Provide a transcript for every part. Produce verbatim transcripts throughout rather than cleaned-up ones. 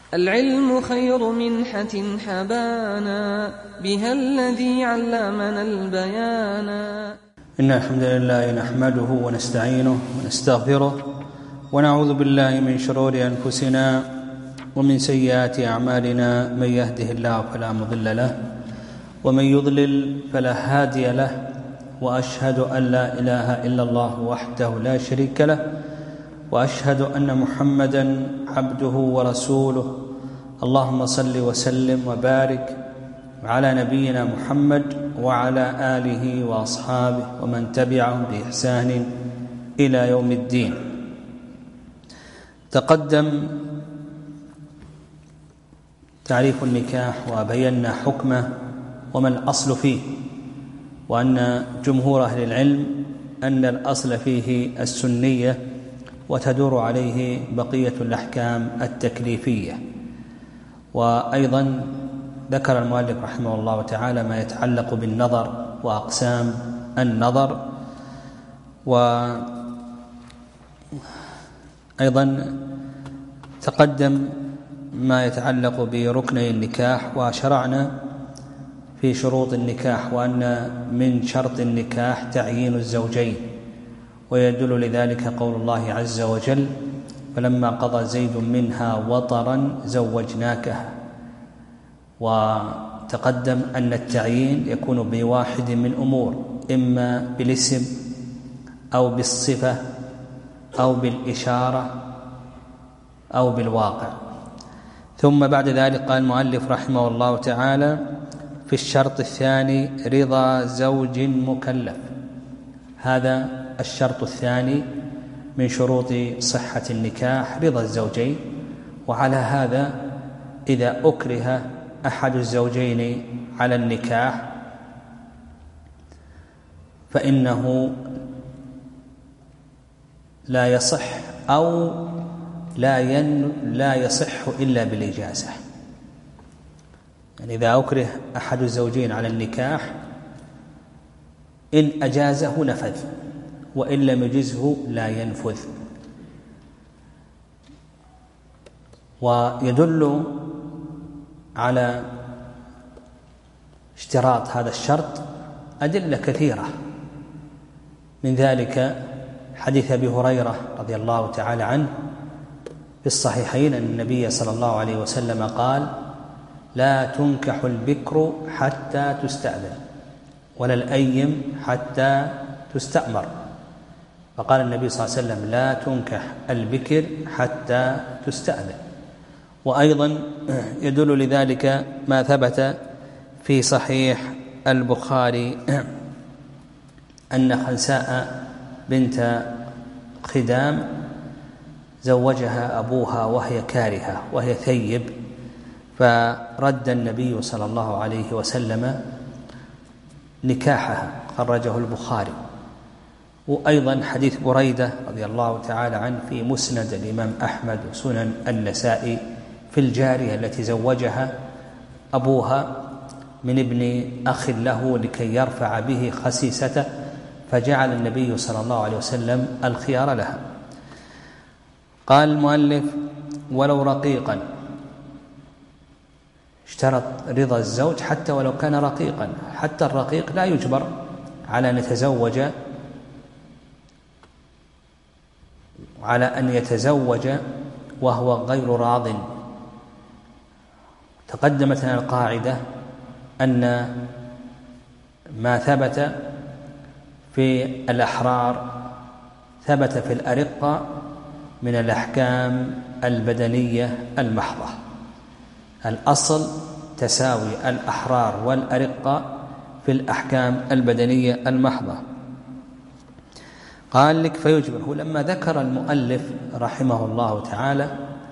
العلم خير منحة حبانا بها الذي علمنا البيانا. إن الحمد لله نحمده ونستعينه ونستغفره ونعوذ بالله من شرور أنفسنا ومن سيئات أعمالنا، من يهده الله فلا مضل له ومن يضلل فلا هادي له، وأشهد أن لا إله إلا الله وحده لا شريك له، وأشهد أن محمدًا عبده ورسوله. اللهم صل وسلم وبارك على نبينا محمد وعلى آله وأصحابه ومن تبعهم بإحسان إلى يوم الدين. تقدم تعريف النكاح وبينا حكمه وما الأصل فيه، وأن جمهور أهل العلم أن الأصل فيه السنية وتدور عليه بقية الأحكام التكليفية. وأيضا ذكر المؤلف رحمه الله تعالى ما يتعلق بالنظر وأقسام النظر، وأيضا تقدم ما يتعلق بركني النكاح، وشرعنا في شروط النكاح، وأن من شرط النكاح تعيين الزوجين، ويدل لذلك قول الله عز وجل: فلما قضى زيد منها وطرا زوجناكها. وتقدم أن التعيين يكون بواحد من أمور، إما بالاسم أو بالصفة أو بالإشارة أو بالواقع. ثم بعد ذلك قال المؤلف رحمه الله تعالى: في الشرط الثاني رضا زوج مكلف. هذا الشرط الثاني من شروط صحة النكاح، رضا الزوجين. وعلى هذا إذا أكره أحد الزوجين على النكاح فإنه لا يصح أو لا ين لا يصح إلا بالإجازة. يعني إذا أكره أحد الزوجين على النكاح إن أجازه نفذ، وإن لم يجزه لا ينفذ. ويدل على اشتراط هذا الشرط أدلة كثيرة، من ذلك حديث أبي هريرة رضي الله تعالى عنه في الصحيحين أن النبي صلى الله عليه وسلم قال: لا تنكح البكر حتى تستأذن، ولا الأيم حتى تستأمر. فقال النبي صلى الله عليه وسلم: لا تنكح البكر حتى تستأذن. وأيضا يدل لذلك ما ثبت في صحيح البخاري أن خنساء بنت خدام زوجها أبوها وهي كارهة وهي ثيب، فرد النبي صلى الله عليه وسلم نكاحها، خرجه البخاري. وأيضا حديث بريدة رضي الله تعالى عنه في مسند الإمام أحمد وسنن النسائي في الجارية التي زوجها أبوها من ابن أخ له لكي يرفع به خسيسته، فجعل النبي صلى الله عليه وسلم الخيار لها. قال المؤلف: ولو رقيقا. اشترط رضا الزوج حتى ولو كان رقيقا، حتى الرقيق لا يجبر على أن يتزوج على أن يتزوج وهو غير راض. تقدمت لنا القاعدة أن ما ثبت في الأحرار ثبت في الأرقة من الأحكام البدنية المحضة. الأصل تساوي الأحرار والأرقة في الأحكام البدنية المحضة. قال لك فيجبر. لما ذكر المؤلف رحمه الله تعالى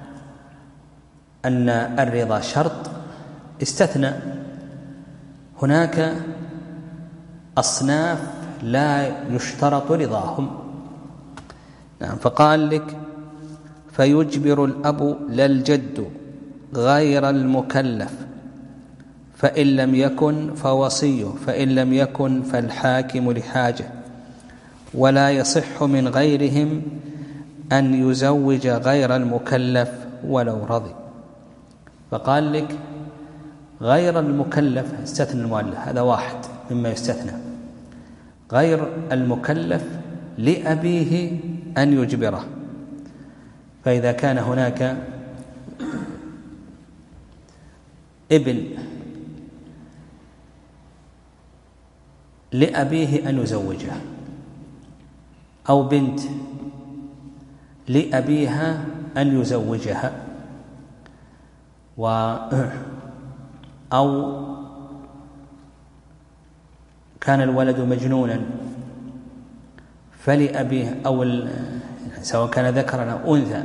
أن الرضا شرط، استثنى هناك أصناف لا يشترط رضاهم. نعم، فقال لك فيجبر الأب لا الجد غير المكلف، فإن لم يكن فوصيه، فإن لم يكن فالحاكم لحاجة، ولا يصح من غيرهم أن يزوج غير المكلف ولو رضي. فقال لك غير المكلف، استثنى المؤلف، هذا واحد مما يستثنى، غير المكلف لأبيه أن يجبره. فإذا كان هناك ابن لأبيه أن يزوجه، أو بنت لأبيها أن يزوجها، و أو كان الولد مجنونا فلأبيه، أو سواء كان ذكرا أو أنثى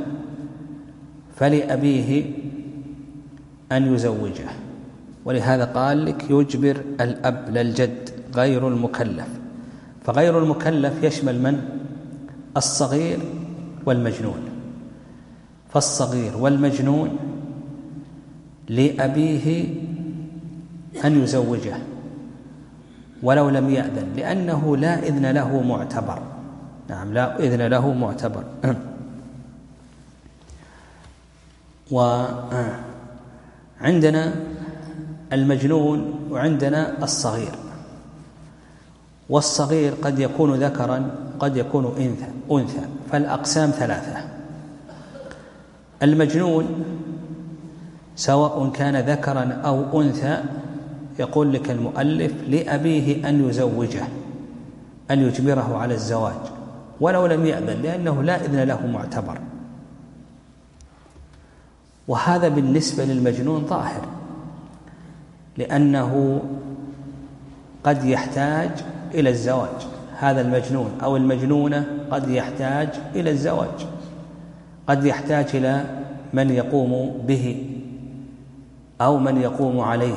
فلأبيه أن يزوجه. ولهذا قال لك يجبر الأب للجد غير المكلف. فغير المكلف يشمل من؟ الصغير والمجنون. فالصغير والمجنون لأبيه أن يزوجه ولو لم يأذن، لأنه لا إذن له معتبر. نعم، لا إذن له معتبر. وعندنا المجنون وعندنا الصغير، والصغير قد يكون ذكرا قد يكون أنثى، فالأقسام ثلاثة. المجنون سواء كان ذكرا أو أنثى يقول لك المؤلف لأبيه أن يزوجه، أن يجبره على الزواج ولو لم يأذن، لأنه لا إذن له معتبر. وهذا بالنسبة للمجنون ظاهر، لأنه قد يحتاج إلى الزواج. هذا المجنون أو المجنونة قد يحتاج إلى الزواج، قد يحتاج إلى من يقوم به أو من يقوم عليه.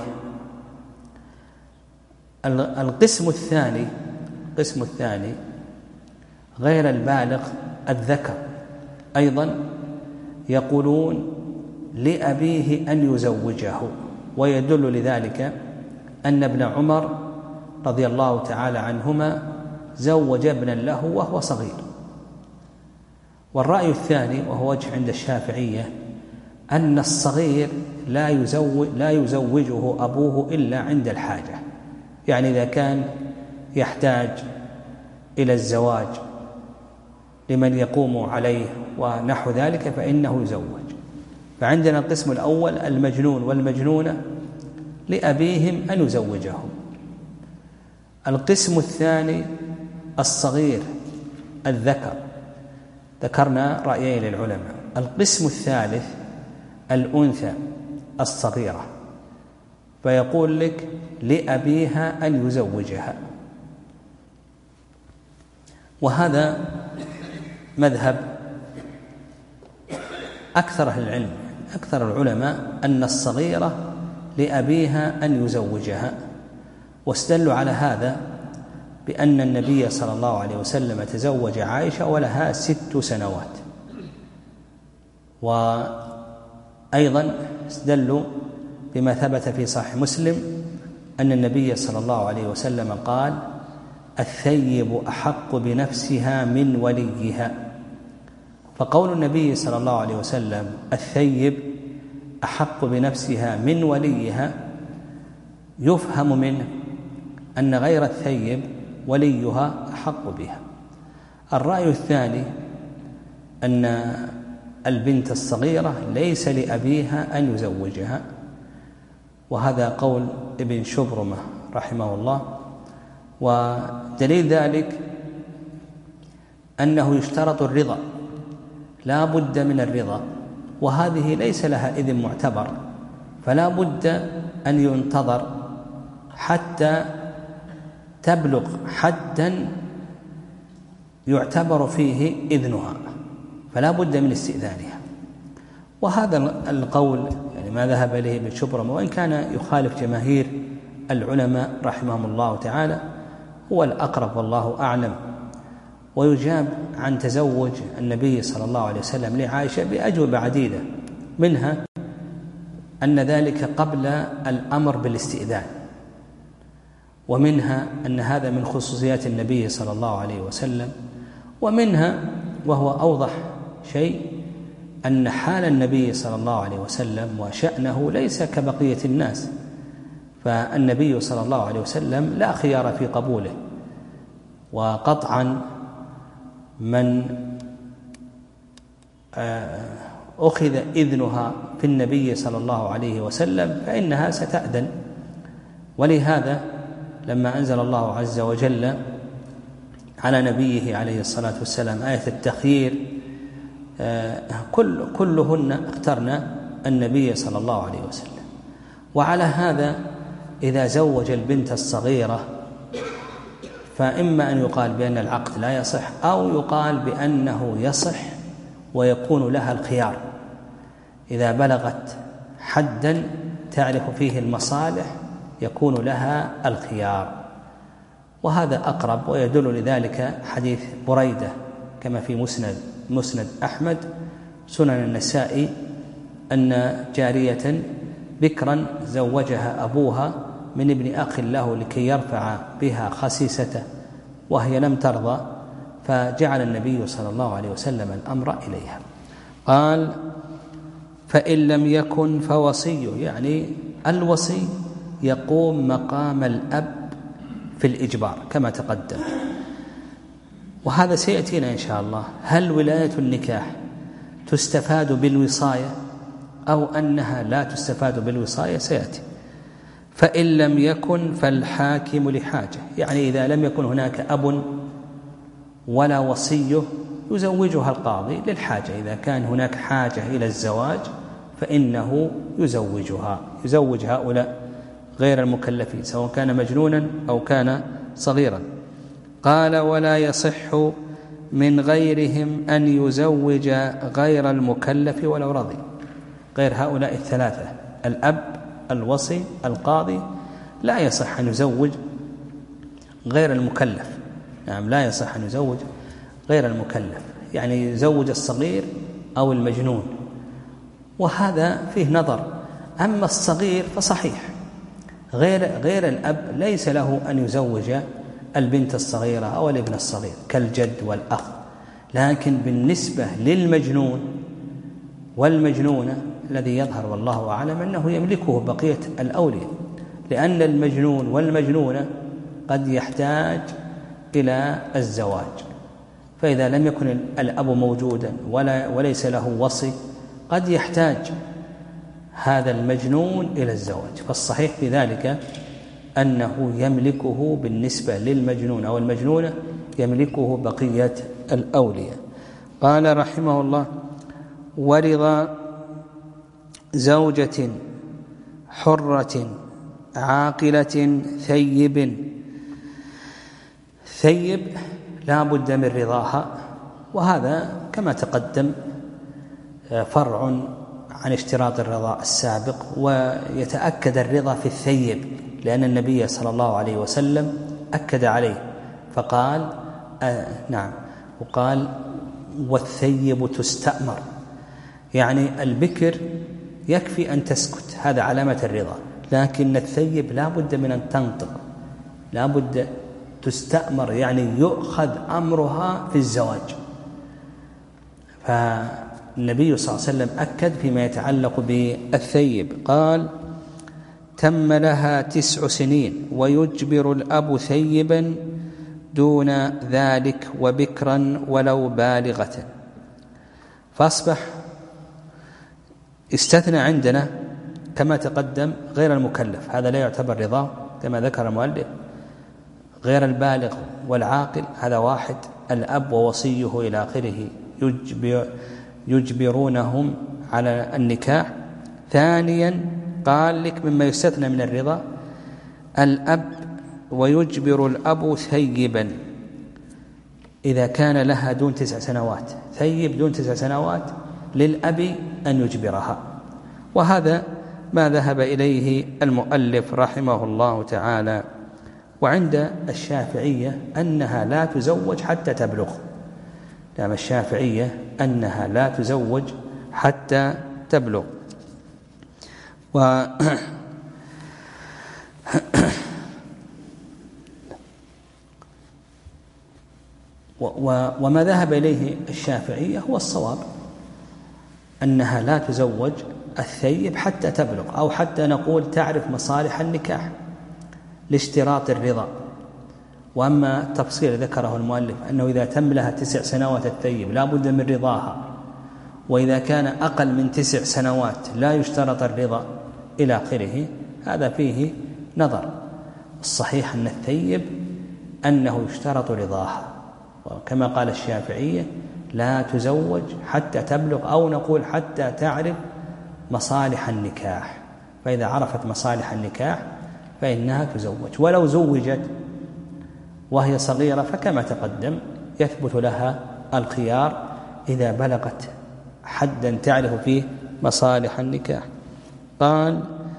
القسم الثاني القسم الثاني غير البالغ الذكر، أيضا يقولون لأبيه أن يزوجه، ويدل لذلك أن ابن عمر رضي الله تعالى عنهما زوج ابنا له وهو صغير. والرأي الثاني وهو وجه عند الشافعية أن الصغير لا يزوج لا يزوجه أبوه إلا عند الحاجة، يعني إذا كان يحتاج إلى الزواج لمن يقوم عليه ونحو ذلك فإنه يزوج. فعندنا القسم الأول المجنون والمجنونة لأبيهم أن يزوجهم. القسم الثاني الصغير الذكر، ذكرنا رأيين للعلماء. القسم الثالث الأنثى الصغيرة، فيقول لك لأبيها أن يزوجها. وهذا مذهب أكثر أهل العلم، أكثر العلماء، أن الصغيرة لأبيها أن يزوجها. واستدلوا على هذا بأن النبي صلى الله عليه وسلم تزوج عائشة ولها ست سنوات. وأيضا استدلوا بما ثبت في صحيح مسلم أن النبي صلى الله عليه وسلم قال الثيب أحق بنفسها من وليها. فقول النبي صلى الله عليه وسلم الثيب أحق بنفسها من وليها يفهم منه أن غير الثيب وليها أحق بها. الرأي الثاني أن البنت الصغيرة ليس لأبيها أن يزوجها، وهذا قول ابن شبرمة رحمه الله. ودليل ذلك أنه يشترط الرضا، لا بد من الرضا، وهذه ليس لها إذن معتبر، فلا بد أن ينتظر حتى تبلغ حدا يعتبر فيه إذنها، فلا بد من استئذانها. وهذا القول يعني ما ذهب إليه ابن شبرمة، وإن كان يخالف جماهير العلماء رحمهم الله تعالى، هو الأقرب والله أعلم. ويجاب عن تزوج النبي صلى الله عليه وسلم لعائشة بأجوبة عديدة، منها أن ذلك قبل الأمر بالاستئذان، ومنها أن هذا من خصوصيات النبي صلى الله عليه وسلم، ومنها وهو أوضح شيء أن حال النبي صلى الله عليه وسلم وشأنه ليس كبقية الناس، فالنبي صلى الله عليه وسلم لا خيار في قبوله، وقطعا من أخذ إذنها في النبي صلى الله عليه وسلم فإنها ستأذن. ولهذا لما أنزل الله عز وجل على نبيه عليه الصلاة والسلام آية التخيير كل كلهن اخترن النبي صلى الله عليه وسلم. وعلى هذا إذا زوج البنت الصغيرة فإما أن يقال بأن العقد لا يصح، أو يقال بأنه يصح ويكون لها الخيار إذا بلغت حدا تعرف فيه المصالح، يكون لها الخيار. وهذا أقرب، ويدل لذلك حديث بريدة كما في مسند مسند أحمد، سنن النسائي، أن جارية بكرا زوجها أبوها من ابن أخ له لكي يرفع بها خسيسته وهي لم ترضى، فجعل النبي صلى الله عليه وسلم الأمر إليها. قال: فإن لم يكن فوصي، يعني الوصي يقوم مقام الأب في الإجبار كما تقدم، وهذا سيأتينا إن شاء الله. هل ولاية النكاح تستفاد بالوصاية أو أنها لا تستفاد بالوصاية؟ سيأتي. فإن لم يكن فالحاكم لحاجة، يعني إذا لم يكن هناك أب ولا وصيه يزوجها القاضي للحاجة، إذا كان هناك حاجة إلى الزواج فإنه يزوجها يزوج هؤلاء غير المكلفين سواء كان مجنونا أو كان صغيرا. قال: ولا يصح من غيرهم أن يزوج غير المكلف ولو رضي. غير هؤلاء الثلاثة، الأب، الوصي، القاضي، لا يصح أن يزوج غير المكلف. نعم، لا يصح أن يزوج غير المكلف، يعني يزوج الصغير أو المجنون، وهذا فيه نظر. أما الصغير فصحيح، غير غير الأب ليس له أن يزوج البنت الصغيرة أو الابن الصغير كالجد والأخ، لكن بالنسبة للمجنون والمجنونة الذي يظهر والله أعلم أنه يملكه بقية الأولياء، لأن المجنون والمجنونة قد يحتاج إلى الزواج، فإذا لم يكن الأب موجودا ولا وليس له وصي قد يحتاج هذا المجنون إلى الزواج. فالصحيح في ذلك أنه يملكه بالنسبة للمجنون أو المجنونة يملكه بقية الأولياء. قال رحمه الله: ورضا زوجة حرة عاقلة ثيب. ثيب لا بد من رضاها، وهذا كما تقدم فرع عن اشتراط الرضا السابق، ويتأكد الرضا في الثيب لأن النبي صلى الله عليه وسلم أكد عليه فقال آه نعم وقال: والثيب تستأمر، يعني البكر يكفي أن تسكت، هذا علامة الرضا، لكن الثيب لا بد من أن تنطق، لا بد تستأمر، يعني يؤخذ أمرها في الزواج. فالنبي صلى الله عليه وسلم أكد فيما يتعلق بالثيب، قال: تم لها تسع سنين ويجبر الأب ثيبا دون ذلك وبكرا ولو بالغة. فأصبح استثنى عندنا كما تقدم غير المكلف، هذا لا يعتبر رضا كما ذكر المؤلف. غير البالغ والعاقل هذا واحد، الأب ووصيه إلى آخره يجبر يجبرونهم على النكاح. ثانيا قال لك مما يستثنى من الرضا الأب، ويجبر الأب ثيبا إذا كان لها دون تسع سنوات، ثيب دون تسع سنوات للأب أن يجبرها، وهذا ما ذهب إليه المؤلف رحمه الله تعالى. وعند الشافعية أنها لا تزوج حتى تبلغ، نعم الشافعية أنها لا تزوج حتى تبلغ. و وما ذهب إليه الشافعية هو الصواب، أنها لا تزوج الثيب حتى تبلغ، أو حتى نقول تعرف مصالح النكاح لاشتراط الرضا. وأما التفصيل ذكره المؤلف أنه إذا تم لها تسع سنوات الثيب لا بد من رضاها، وإذا كان أقل من تسع سنوات لا يشترط الرضا إلى آخره، هذا فيه نظر. الصحيح أن الثيب أنه يشترط رضاها، وكما قال الشافعية لا تزوج حتى تبلغ، أو نقول حتى تعرف مصالح النكاح، فإذا عرفت مصالح النكاح فإنها تزوج. ولو زوجت وهي صغيرة فكما تقدم يثبت لها الخيار إذا بلغت حدا تعرف فيه مصالح النكاح. قال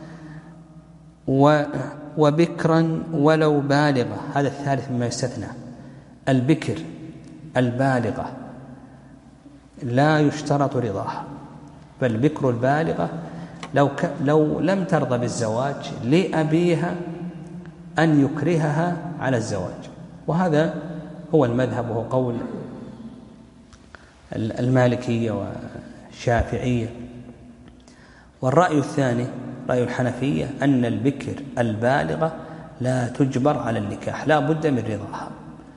و وبكرا ولو بالغة، هذا الثالث مما يستثنى. البكر البالغة لا يشترط رضاها، فالبكر البالغة لو, ك... لو لم ترضى بالزواج لأبيها أن يكرهها على الزواج، وهذا هو المذهب، وهو قول المالكية والشافعية. والرأي الثاني رأي الحنفية أن البكر البالغة لا تجبر على النكاح، لا بد من رضاها.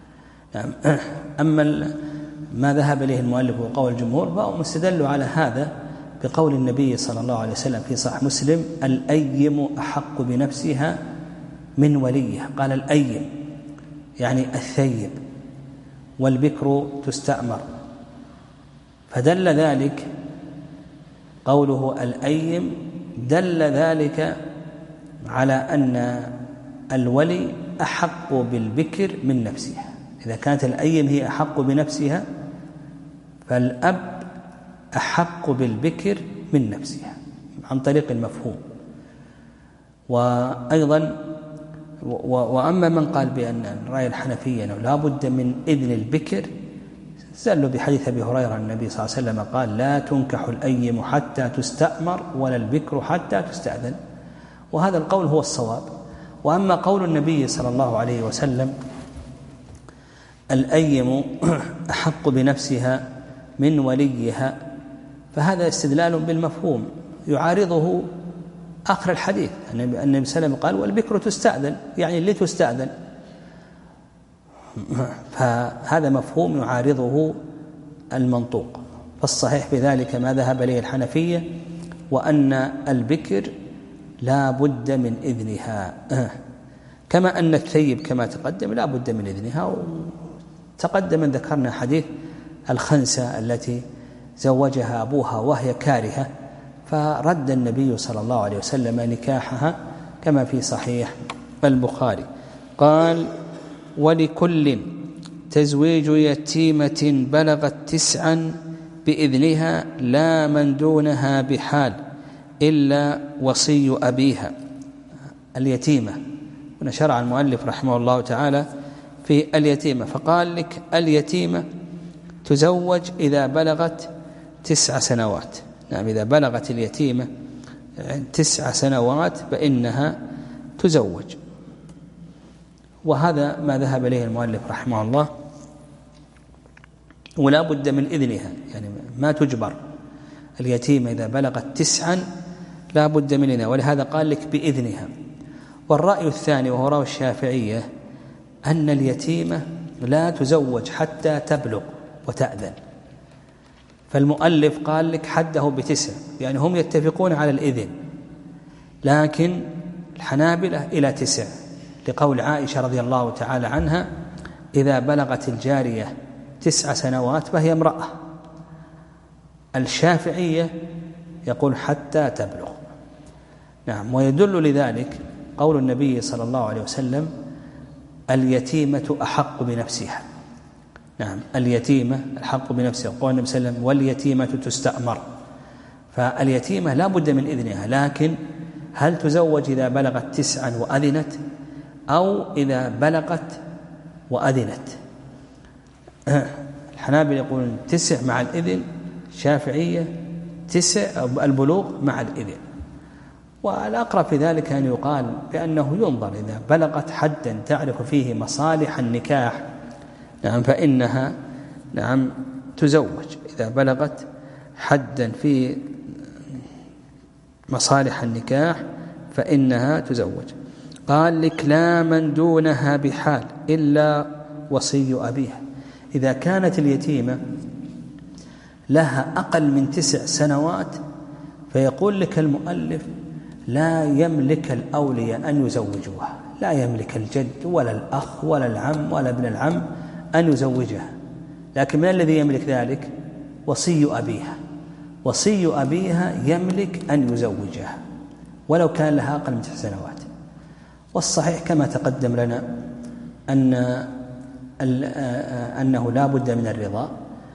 أما ما ذهب إليه المؤلف وقول الجمهور فهو مستدل على هذا بقول النبي صلى الله عليه وسلم في صحيح مسلم: الأيم أحق بنفسها من وليها. قال الأيم يعني الثيب، والبكر تستأمر، فدل ذلك قوله الأيم دل ذلك على أن الولي أحق بالبكر من نفسها. إذا كانت الأيم هي أحق بنفسها فالأب أحق بالبكر من نفسها عن طريق المفهوم. وأيضا وأما من قال بأن رأي الحنفية أنه لا بد من إذن البكر استدلوا بحديث أبي هريرة النبي صلى الله عليه وسلم قال: لا تنكح الأيم حتى تستأمر ولا البكر حتى تستأذن، وهذا القول هو الصواب. وأما قول النبي صلى الله عليه وسلم: الأيم أحق بنفسها من وليها، فهذا استدلال بالمفهوم يعارضه آخر الحديث. النبي صلى الله عليه وسلم قال: والبكر تستأذن، يعني اللي تستأذن، فهذا مفهوم يعارضه المنطوق. فالصحيح بذلك ما ذهب إليه الحنفية، وأن البكر لا بد من إذنها، كما أن الثيب كما تقدم لا بد من إذنها. تقدم أن ذكرنا حديث الخنسة التي زوجها أبوها وهي كارهة، فرد النبي صلى الله عليه وسلم نكاحها كما في صحيح البخاري. قال: ولكل تزويج يتيمة بلغت تسعا بإذنها لا من دونها بحال إلا وصي أبيها. اليتيمة هنا شرع المؤلف رحمه الله تعالى في اليتيمة، فقال لك اليتيمة تزوج إذا بلغت تسع سنوات. نعم، إذا بلغت اليتيمة تسع سنوات فإنها تزوج، وهذا ما ذهب إليه المؤلف رحمه الله. ولا بد من إذنها، يعني ما تجبر اليتيمة إذا بلغت تسعا لا بد من إذنها، ولهذا قال لك بإذنها. والرأي الثاني وهو رأي الشافعية أن اليتيمة لا تزوج حتى تبلغ وتأذن، فالمؤلف قال لك حده بتسع، يعني هم يتفقون على الإذن، لكن الحنابلة إلى تسع، لقول عائشة رضي الله تعالى عنها: إذا بلغت الجارية تسع سنوات فهي امرأة. الشافعية يقول حتى تبلغ. نعم، ويدل لذلك قول النبي صلى الله عليه وسلم: اليتيمة أحق بنفسها. نعم، اليتيمة الحق بنفسها. قول النبي صلى الله عليه وسلم: واليتيمة تستأمر. فاليتيمة لا بد من إذنها، لكن هل تزوج إذا بلغت تسعا وأذنت أو إذا بلغت وأذنت؟ الحنابلة يقولون تسع مع الإذن، الشافعية تسع البلوغ مع الإذن. والأقرب في ذلك أن يقال بأنه ينظر إذا بلغت حدا تعرف فيه مصالح النكاح، نعم، فإنها نعم تزوج إذا بلغت حدا في مصالح النكاح فإنها تزوج. قال لك لا من دونها بحال إلا وصي أبيها. إذا كانت اليتيمة لها أقل من تسع سنوات فيقول لك المؤلف لا يملك الأولياء أن يزوجوها، لا يملك الجد ولا الأخ ولا العم ولا ابن العم أن يزوجها، لكن من الذي يملك ذلك؟ وصي أبيها. وصي أبيها يملك أن يزوجها ولو كان لها أقل من تسع سنوات. والصحيح كما تقدم لنا أن أنه لا بد من الرضا،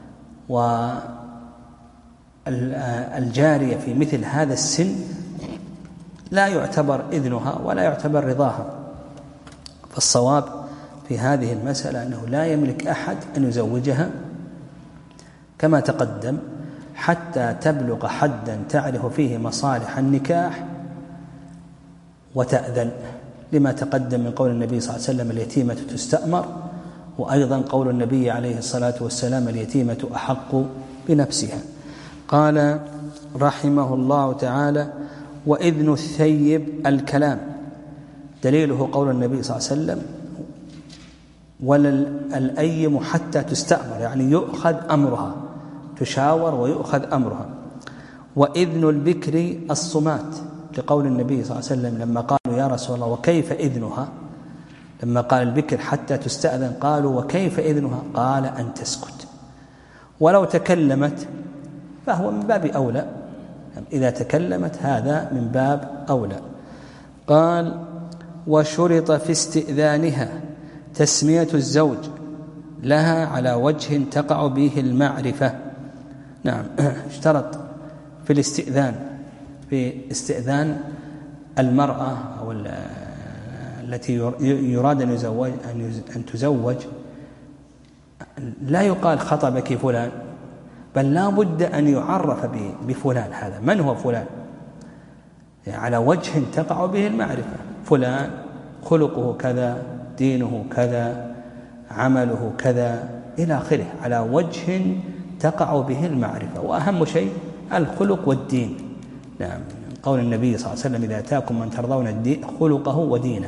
والجارية في مثل هذا السن لا يعتبر إذنها ولا يعتبر رضاها. فالصواب في هذه المسألة أنه لا يملك أحد أن يزوجها كما تقدم حتى تبلغ حدا تعرف فيه مصالح النكاح وتأذن، لما تقدم من قول النبي صلى الله عليه وسلم اليتيمة تستأمر، وأيضا قول النبي عليه الصلاة والسلام اليتيمة أحق بنفسها. قال رحمه الله تعالى وإذن الثيب الكلام، دليله قول النبي صلى الله عليه وسلم ولا الأيم حتى تستأمر، يعني يؤخذ أمرها، تشاور ويؤخذ أمرها. وإذن البكر الصمات، لقول النبي صلى الله عليه وسلم لما قالوا يا رسول الله وكيف إذنها، لما قال البكر حتى تستأذن قالوا وكيف إذنها، قال أن تسكت، ولو تكلمت فهو من باب أولى، إذا تكلمت هذا من باب أولى. قال وشرط في استئذانها تسمية الزوج لها على وجه تقع به المعرفة. نعم، اشترط في الاستئذان، في استئذان المرأة أو التي يراد أن يزوج أن تزوج لا يقال خطبك فلان، بل لا بد أن يعرف بفلان، هذا من هو فلان، يعني على وجه تقع به المعرفة، فلان خلقه كذا، دينه كذا، عمله كذا إلى آخره، على وجه تقع به المعرفة. وأهم شيء الخلق والدين. نعم، قول النبي صلى الله عليه وسلم إذا أتاكم من ترضون الدين خلقه ودينه،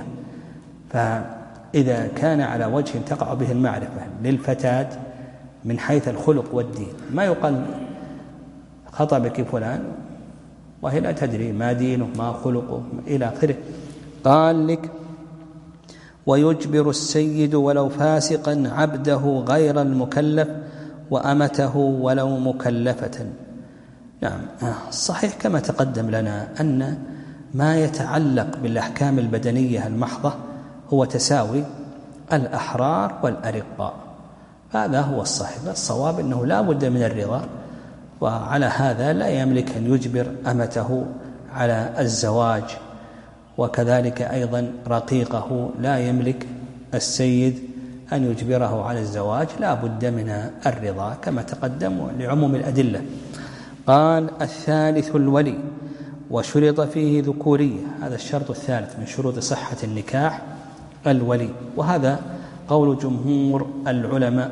فإذا كان على وجه تقع به المعرفة للفتاة من حيث الخلق والدين، ما يقال خطبك فلان وهي لا تدري ما دينه ما خلقه إلى آخره. قال لك ويجبر السيد ولو فاسقا عبده غير المكلف وأمته ولو مكلفة. نعم، الصحيح كما تقدم لنا أن ما يتعلق بالأحكام البدنية المحضة هو تساوي الأحرار والأرقاء، هذا هو الصحيح. الصواب أنه لا بد من الرضا، وعلى هذا لا يملك أن يجبر أمته على الزواج، وكذلك أيضا رقيقه لا يملك السيد أن يجبره على الزواج، لا بد من الرضا كما تقدم لعموم الأدلة. قال الثالث الولي وشرط فيه ذكورية، هذا الشرط الثالث من شروط صحة النكاح الولي، وهذا قول جمهور العلماء،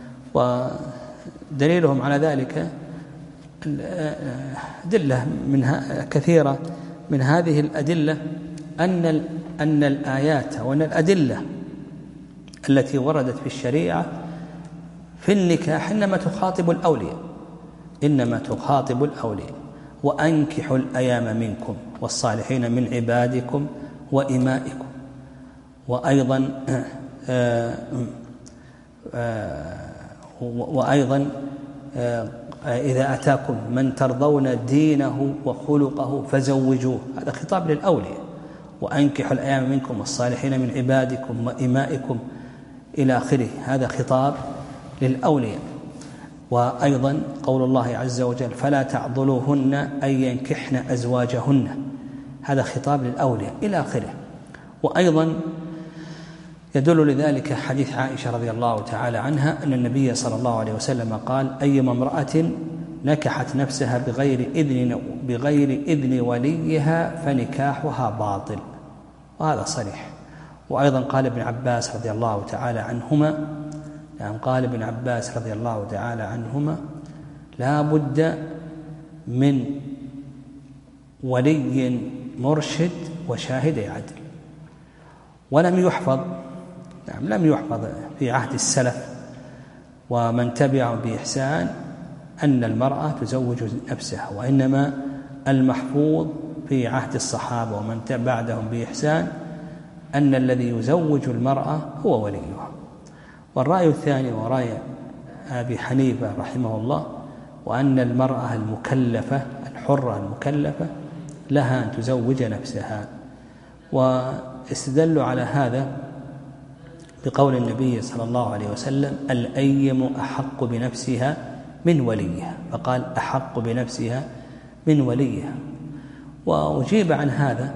ودليلهم على ذلك أدلة منها كثيرة. من هذه الأدلة أن أن الآيات وأن الأدلة التي وردت في الشريعة في النكاح إنما تخاطب الأولياء، إنما تخاطب الأولياء. وأنكحوا الأيام منكم والصالحين من عبادكم وإمائكم. وأيضا آآ آآ وأيضا آآ إذا أتاكم من ترضون دينه وخلقه فزوجوه، هذا خطاب للأولياء. وأنكحوا الأيام منكم والصالحين من عبادكم وإمائكم إلى آخره، هذا خطاب للأولياء. وأيضا قول الله عز وجل فلا تعضلوهن أن ينكحن أزواجهن، هذا خطاب للأولياء إلى آخره. وأيضا يدل لذلك حديث عائشة رضي الله تعالى عنها أن النبي صلى الله عليه وسلم قال أيما امرأة نكحت نفسها بغير إذن بغير إذن وليها فنكاحها باطل، وهذا صريح. وأيضا قال ابن عباس رضي الله تعالى عنهما يعني قال ابن عباس رضي الله تعالى عنهما لا بد من ولي مرشد وشاهدي عدل. ولم يحفظ نعم لم يحفظ في عهد السلف ومن تبعهم بإحسان أن المرأة تزوج نفسها، وإنما المحفوظ في عهد الصحابة ومن تبعهم بإحسان أن الذي يزوج المرأة هو وليها. والرأي الثاني ورأي أبي حنيفة رحمه الله، وأن المرأة المكلفة الحرة المكلفة لها أن تزوج نفسها، واستدلوا على هذا بقول النبي صلى الله عليه وسلم: الأيم أحق بنفسها من وليها، فقال أحق بنفسها من وليها. وأجيب عن هذا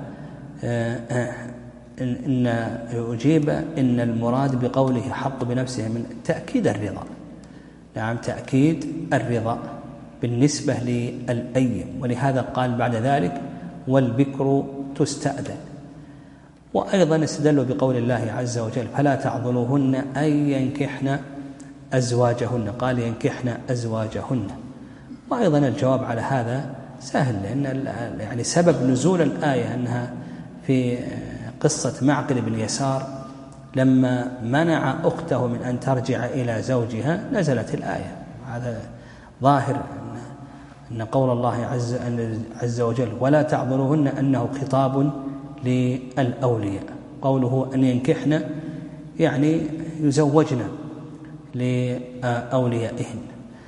إن أجيب إن المراد بقوله حق بنفسها من تأكيد الرضا، نعم تأكيد الرضا بالنسبة للأيم، ولهذا قال بعد ذلك: والبكر تستأذن. وأيضا استدلوا بقول الله عز وجل: فلا تعضلوهن أن ينكحن أزواجهن، قال ينكحن أزواجهن. وأيضا الجواب على هذا سهل، لأن يعني سبب نزول الآية أنها في قصة معقل بن يسار لما منع أخته من أن ترجع إلى زوجها نزلت الآية. هذا ظاهر أن قول الله عز, عز وجل: ولا تعضلوهن أنه خطاب للأولياء، قوله أن ينكحن يعني يزوجن لأوليائهن.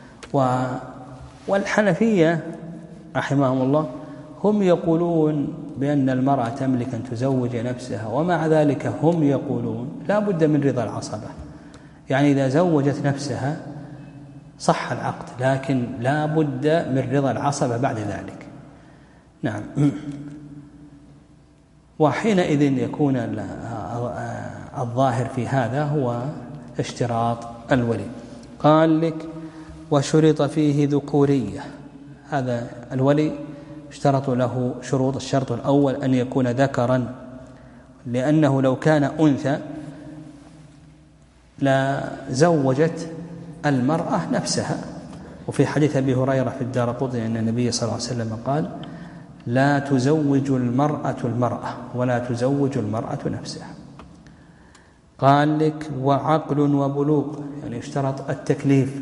والحنفية رحمهم الله هم يقولون بأن المرأة تملك أن تزوج نفسها، ومع ذلك هم يقولون لا بد من رضا العصبة، يعني إذا زوجت نفسها صح العقد، لكن لا بد من رضا العصبة بعد ذلك. نعم. وحينئذ يكون الظاهر في هذا هو اشتراط الولي. قال لك: وشرط فيه ذكورية، هذا الولي اشترط له شروط. الشرط الأول أن يكون ذكرا، لأنه لو كان أنثى لزوجت المرأة نفسها. وفي حديث أبي هريرة في الدارقطني أن النبي صلى الله عليه وسلم قال: لا تزوج المرأة المرأة ولا تزوج المرأة نفسها. قال لك: وعقل وبلوغ، يعني اشترط التكليف،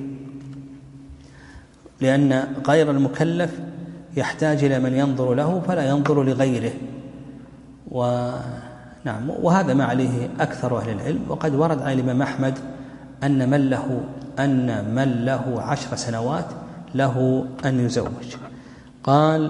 لأن غير المكلف يحتاج إلى من ينظر له فلا ينظر لغيره. ونعم وهذا ما عليه أكثر أهل العلم. وقد ورد عن الإمام أحمد أن من له أن من له عشر سنوات له أن يزوج. قال: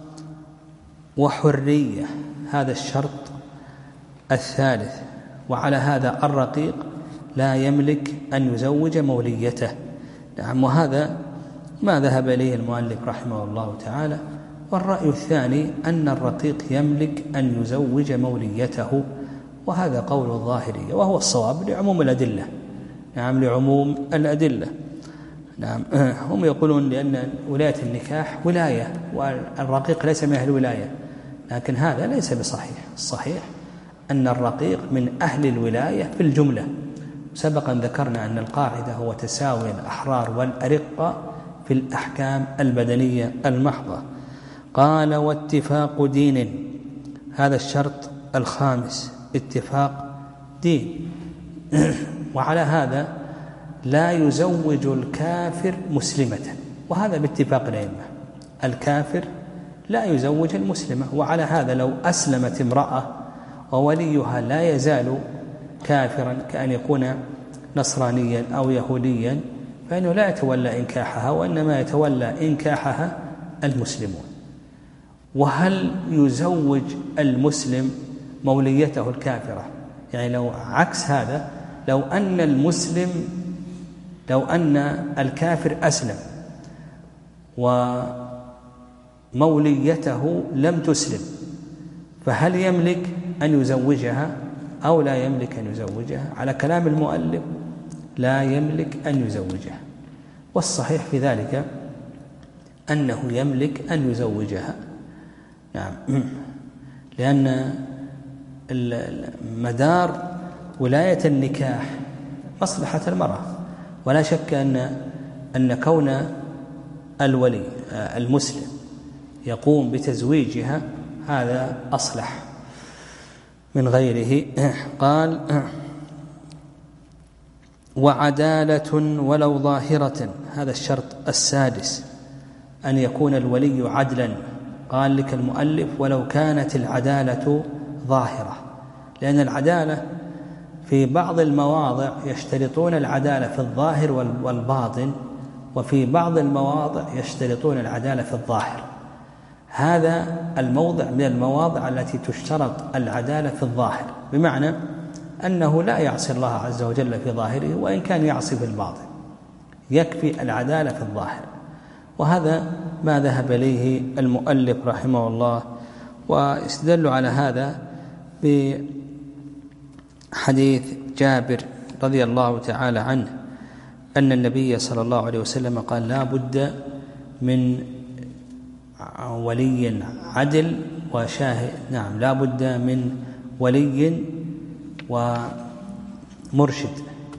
وحرية، هذا الشرط الثالث. وعلى هذا الرقيق لا يملك أن يزوج موليته. نعم، وهذا ما ذهب إليه المؤلف رحمه الله تعالى. والرأي الثاني أن الرقيق يملك أن يزوج موليته، وهذا قول الظاهرية وهو الصواب لعموم الأدلة. نعم، لعموم الأدلة. نعم، هم يقولون لأن ولاية النكاح ولاية والرقيق ليس من أهل الولاية، لكن هذا ليس بصحيح. الصحيح أن الرقيق من أهل الولاية في الجملة. سبقا ذكرنا أن القاعدة هو تساوي الأحرار والأرقة في الأحكام البدنية المحضة. قال: واتفاق دين، هذا الشرط الخامس، اتفاق دين. وعلى هذا لا يزوج الكافر مسلمة، وهذا باتفاق الأئمة، الكافر لا يزوج المسلمة. وعلى هذا لو أسلمت امرأة ووليها لا يزال كافرا كأن يكون نصرانيا أو يهوديا فإنه لا يتولى إنكاحها، وإنما يتولى إنكاحها المسلمون. وهل يزوج المسلم موليته الكافرة؟ يعني لو عكس هذا، لو أن المسلم لو أن الكافر أسلم وموليته لم تسلم، فهل يملك أن يزوجها أو لا يملك أن يزوجها؟ على كلام المؤلف لا يملك أن يزوجها، والصحيح في ذلك أنه يملك أن يزوجها. نعم، لأن مدار ولاية النكاح مصلحة المرأة، ولا شك أن أن كون الولي المسلم يقوم بتزويجها هذا أصلح من غيره. قال وعدالة ولو ظاهرة، هذا الشرط السادس، أن يكون الولي عدلا. قال لك المؤلف ولو كانت العدالة ظاهرة، لأن العدالة في بعض المواضع يشترطون العدالة في الظاهر والباطن، وفي بعض المواضع يشترطون العدالة في الظاهر. هذا الموضع من المواضع التي تشترط العدالة في الظاهر، بمعنى أنه لا يعصي الله عز وجل في ظاهره وإن كان يعصي في الباطن، يكفي العدالة في الظاهر. وهذا ما ذهب إليه المؤلف رحمه الله. واستدل على هذا بحديث جابر رضي الله تعالى عنه أن النبي صلى الله عليه وسلم قال لا بد من ولي عدل وشاهد، نعم لا بد من ولي ومرشد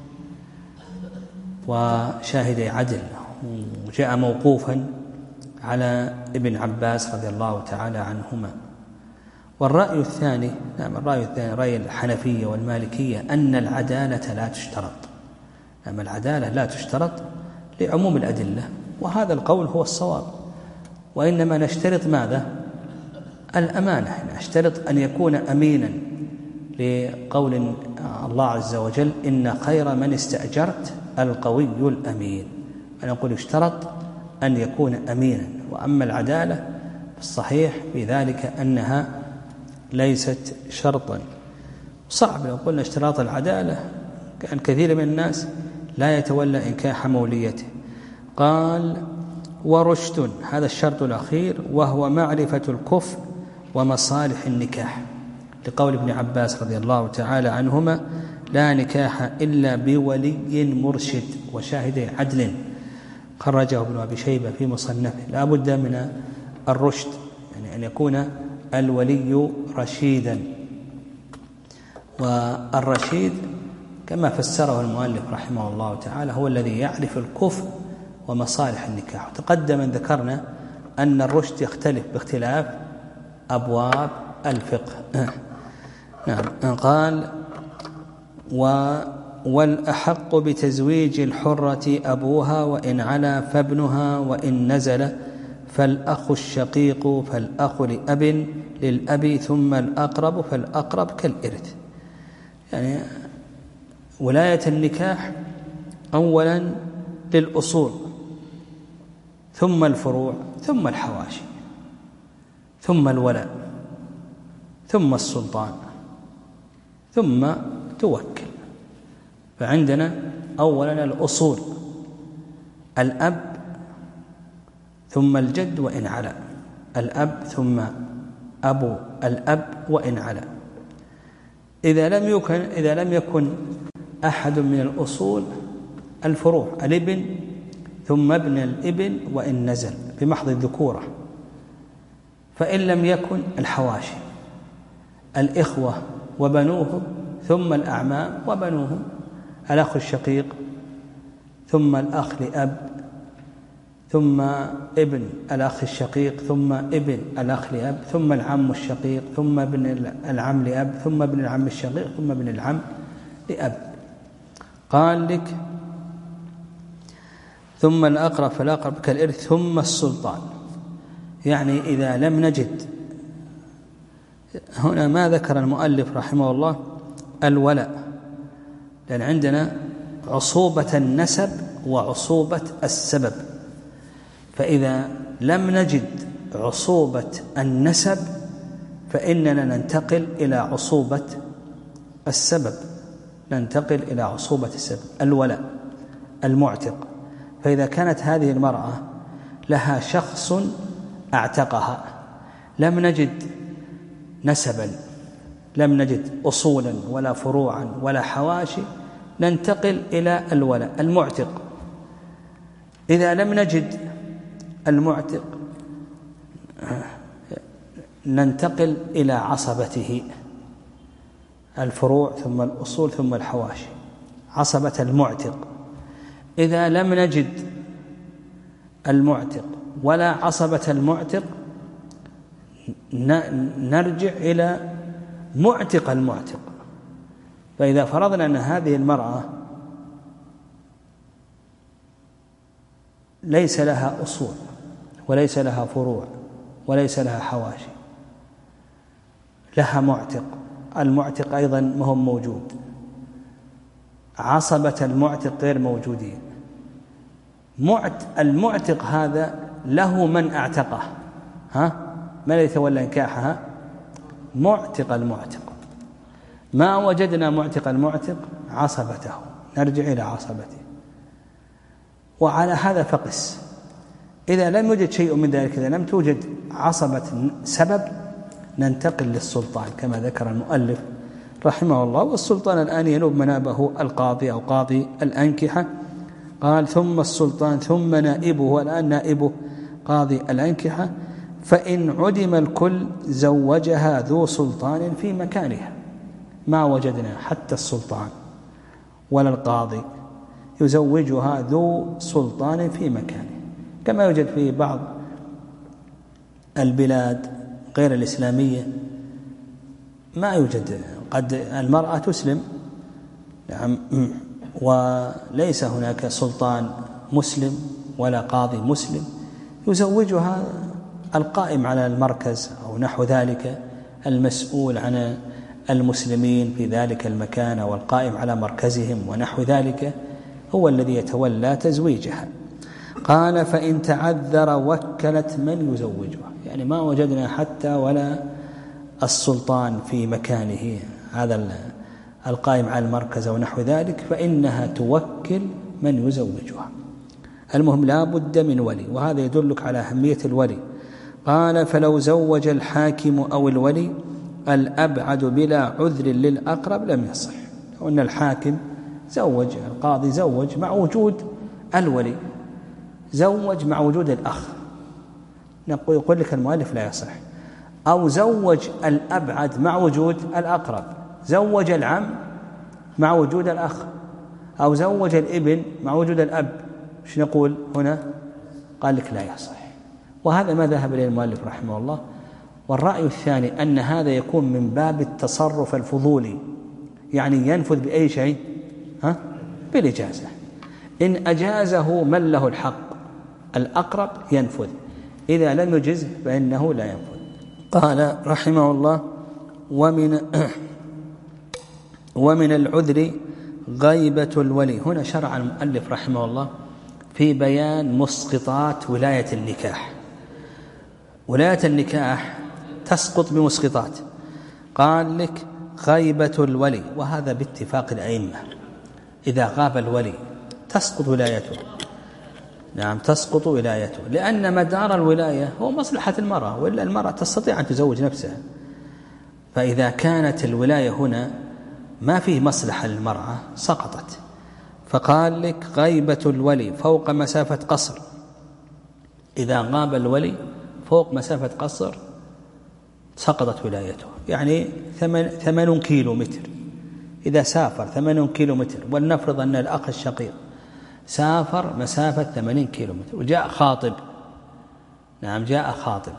وشاهدي عدل. وجاء موقوفا على ابن عباس رضي الله تعالى عنهما. والرأي الثاني، نعم الرأي الثاني رأي الحنفية والمالكية أن العدالة لا تشترط، نعم العدالة لا تشترط لعموم الأدلة، وهذا القول هو الصواب. وإنما نشترط ماذا؟ الأمانة، نشترط أن يكون أمينا، لقول الله عز وجل إن خير من استأجرت القوي الأمين. فنقول اشترط أن يكون أمينا. وأما العدالة الصحيح في ذلك أنها ليست شرطا. صعب لو قلنا اشتراط العدالة، كان كثير من الناس لا يتولى إنكاح موليته. قال ورشد، هذا الشرط الأخير، وهو معرفة الكفء ومصالح النكاح، لقول ابن عباس رضي الله تعالى عنهما لا نكاح إلا بولي مرشد وشاهد عدل، خرجه ابن أبي شيبة في مصنفه. لا بد من الرشد، يعني أن يكون الولي رشيدا. والرشيد كما فسره المؤلف رحمه الله تعالى هو الذي يعرف الكفء ومصالح النكاح. وتقدم أن ذكرنا أن الرشد يختلف باختلاف أبواب الفقه. نعم. قال والأحق بتزويج الحرة أبوها وإن علا فابنها وإن نزل فالأخ الشقيق فالأخ لأب للأب ثم الأقرب فالأقرب كالإرث. يعني ولاية النكاح أولا للأصول ثم الفروع ثم الحواشي ثم الولاء ثم السلطان ثم توكل. فعندنا أولا الأصول، الأب ثم الجد وإن علا، الأب ثم أبو الأب وإن علا. إذا لم يكن إذا لم يكن أحد من الأصول الفروع، الابن ثم ابن الابن وإن نزل بمحض الذكورة. فإن لم يكن الحواشي، الإخوة وبنوهم ثم الأعمام وبنوهم، الأخ الشقيق ثم الأخ لأب ثم ابن الأخ الشقيق ثم ابن الأخ لأب ثم العم الشقيق ثم ابن العم لأب ثم ابن العم الشقيق ثم ابن العم لأب. قال لك ثم الأقرب فالأقرب كالإرث ثم السلطان. يعني إذا لم نجد هنا ما ذكر المؤلف رحمه الله الولاء، لأن عندنا عصوبة النسب وعصوبة السبب. فإذا لم نجد عصوبة النسب فإننا ننتقل إلى عصوبة السبب، ننتقل إلى عصوبة السبب الولاء المعتق. فإذا كانت هذه المرأة لها شخص أعتقها، لم نجد نسبا، لم نجد أصولا ولا فروعا ولا حواشي، ننتقل إلى الولاء المعتق. إذا لم نجد المعتق ننتقل إلى عصبته، الفروع ثم الأصول ثم الحواشي، عصبة المعتق. إذا لم نجد المعتق ولا عصبة المعتق نرجع إلى معتق المعتق. فإذا فرضنا أن هذه المرأة ليس لها أصول وليس لها فروع وليس لها حواشي، لها معتق، المعتق أيضا ما هو موجود، عصبة المعتق غير موجودين، المعتق هذا له من أعتقه، ها؟ من يتولى نكاحها؟ معتق المعتق. ما وجدنا معتق المعتق، عصبته، نرجع إلى عصبته. وعلى هذا فقس، إذا لم يوجد شيء من ذلك، إذا لم توجد عصبة سبب، ننتقل للسلطان كما ذكر المؤلف رحمه الله. والسلطان الآن ينوب منابه القاضي أو قاضي الأنكحة. قال ثم السلطان ثم نائبه، والآن نائبه قاضي الأنكحة. فإن عدم الكل زوجها ذو سلطان في مكانها. ما وجدنا حتى السلطان ولا القاضي، يزوجها ذو سلطان في مكانه، كما يوجد في بعض البلاد غير الإسلامية. ما يوجد، قد المرأة تسلم نعم، وليس هناك سلطان مسلم ولا قاضي مسلم، يزوجها القائم على المركز أو نحو ذلك، المسؤول عن المسلمين في ذلك المكان والقائم على مركزهم ونحو ذلك، هو الذي يتولى تزويجها. قال فإن تعذر وكلت من يزوجها، يعني ما وجدنا حتى ولا السلطان في مكانه، هذا القائم على المركز ونحو ذلك، فإنها توكل من يزوجها. المهم لا بد من ولي، وهذا يدلك على أهمية الولي. قال فلو زوج الحاكم أو الولي الأبعد بلا عذر للأقرب لم يصح. وأن الحاكم زوج، القاضي زوج مع وجود الولي، زوج مع وجود الأخ، يقول لك المؤلف لا يصح. أو زوج الأبعد مع وجود الأقرب، زوج العم مع وجود الأخ، أو زوج الابن مع وجود الأب، ايش نقول هنا؟ قال لك لا يصح. وهذا ما ذهب إليه المؤلف رحمه الله. والرأي الثاني أن هذا يكون من باب التصرف الفضولي، يعني ينفذ بأي شيء، ها؟ بالإجازة. إن أجازه من له الحق الأقرب ينفذ، إذا لم يجزه فإنه لا ينفذ. قال رحمه الله ومن ومن العذر غيبة الولي. هنا شرع المؤلف رحمه الله في بيان مسقطات ولاية النكاح. ولاية النكاح تسقط بمسقطات، قال لك غيبة الولي، وهذا باتفاق الأئمة، إذا غاب الولي تسقط ولايته. نعم تسقط ولايته، لأن مدار الولاية هو مصلحة المرأة، وإلا المرأة تستطيع أن تزوج نفسها. فإذا كانت الولاية هنا ما فيه مصلحة للمرأة سقطت. فقال لك غيبة الولي فوق مسافة قصر، إذا غاب الولي فوق مسافة قصر سقطت ولايته، يعني ثمانون كيلو متر. إذا سافر ثمانون كيلو متر، ولنفرض أن الأخ الشقيق سافر مسافة ثمانين كيلو متر وجاء خاطب، نعم جاء خاطب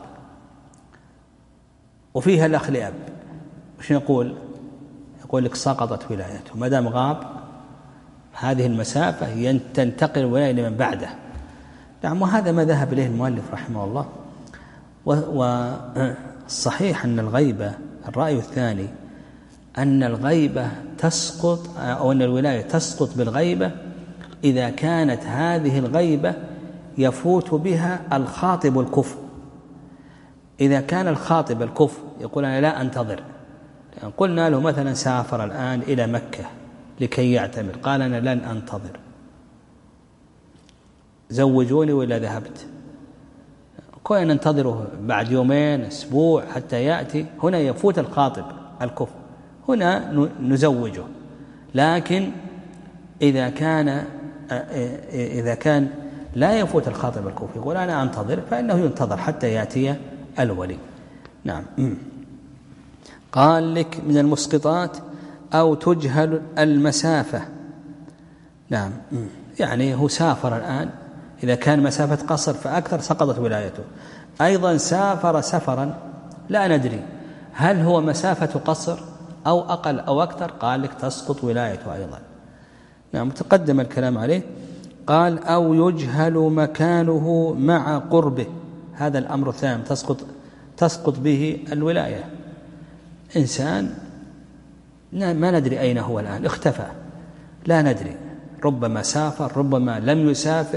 وفيها الأخ لأب، وش نقول؟ يقول لك سقطت ولايته ما دام غاب هذه المسافة، تنتقل الولاية لمن بعده. نعم وهذا ما ذهب إليه المؤلف رحمه الله. والصحيح أن الغيبة، الرأي الثاني أن الغيبة تسقط، أو أن الولاية تسقط بالغيبة إذا كانت هذه الغيبة يفوت بها الخاطب الكفء. إذا كان الخاطب الكفء يقول أنا لا أنتظر، يعني قلنا له مثلا سافر الآن إلى مكة لكي يعتمر، قال أنا لن أنتظر، زوجوني وإلا ذهبت، كون ننتظره بعد يومين أسبوع حتى يأتي، هنا يفوت الخاطب الكفء، هنا نزوجه. لكن إذا كان إذا كان لا يفوت الخاطب الكفء يقول أنا أنتظر، فإنه ينتظر حتى يأتي الولي. نعم. قال لك من المسقطات أو تجهل المسافة. نعم يعني هو سافر الآن إذا كان مسافة قصر فأكثر سقطت ولايته. أيضا سافر سفرا لا ندري هل هو مسافة قصر أو أقل أو أكثر، قال لك تسقط ولايته أيضا. نعم تقدم الكلام عليه. قال أو يجهل مكانه مع قربه، هذا الأمر الثاني تسقط تسقط به الولاية. إنسان ما ندري أين هو الآن، اختفى لا ندري، ربما سافر ربما لم يسافر،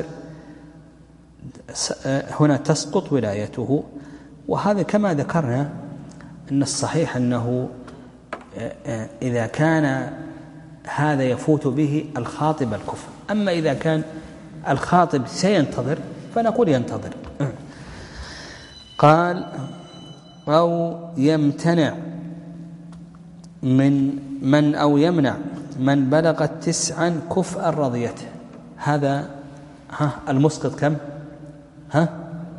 هنا تسقط ولايته. وهذا كما ذكرنا أن الصحيح أنه إذا كان هذا يفوت به الخاطب الكفر، أما إذا كان الخاطب سينتظر فنقول ينتظر. قال أو يمتنع من من أو يمنع من بلغت تسعا كفءا رضيته. هذا ها المسقط كم؟ ها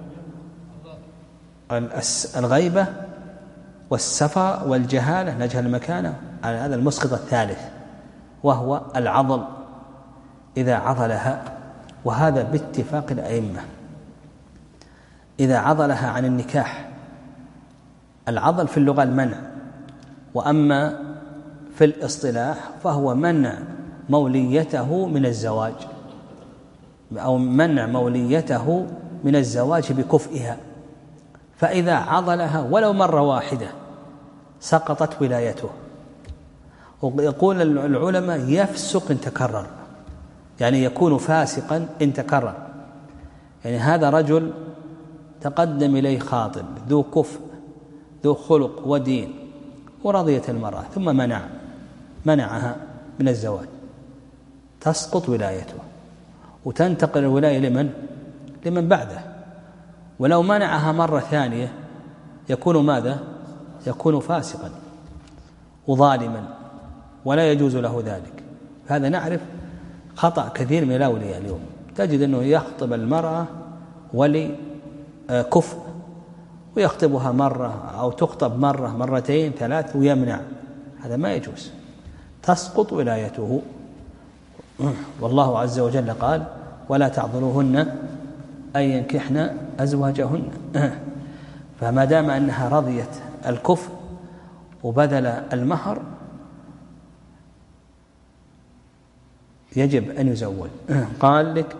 الغيبة والسفر والجهالة، نجهل مكانه، هذا المسقط الثالث وهو العضل إذا عضلها، وهذا باتفاق الأئمة. إذا عضلها عن النكاح، العضل في اللغة المنع، وأما في الاصطلاح فهو منع موليته من الزواج أو منع موليته من الزواج بكفئها. فإذا عضلها ولو مرة واحدة سقطت ولايته. ويقول العلماء يفسق إن تكرر، يعني يكون فاسقا إن تكرر. يعني هذا رجل تقدم إليه خاطب ذو كفء ذو خلق ودين ورضيت المرأة ثم منع منعها من الزواج، تسقط ولايته وتنتقل الولاية لمن؟ لمن بعده. ولو منعها مرة ثانية يكون ماذا؟ يكون فاسقا وظالما ولا يجوز له ذلك. هذا نعرف خطأ كثير من الأولياء اليوم، تجد أنه يخطب المرأة ولي كفء ويخطبها مرة أو تخطب مرة مرتين ثلاث ويمنع، هذا ما يجوز، تسقط ولايته. والله عز وجل قال ولا تعضلوهن أن ينكحن أزواجهن. فما دام أنها رضيت الكفء وبذل المهر يجب أن يزوج. قال لك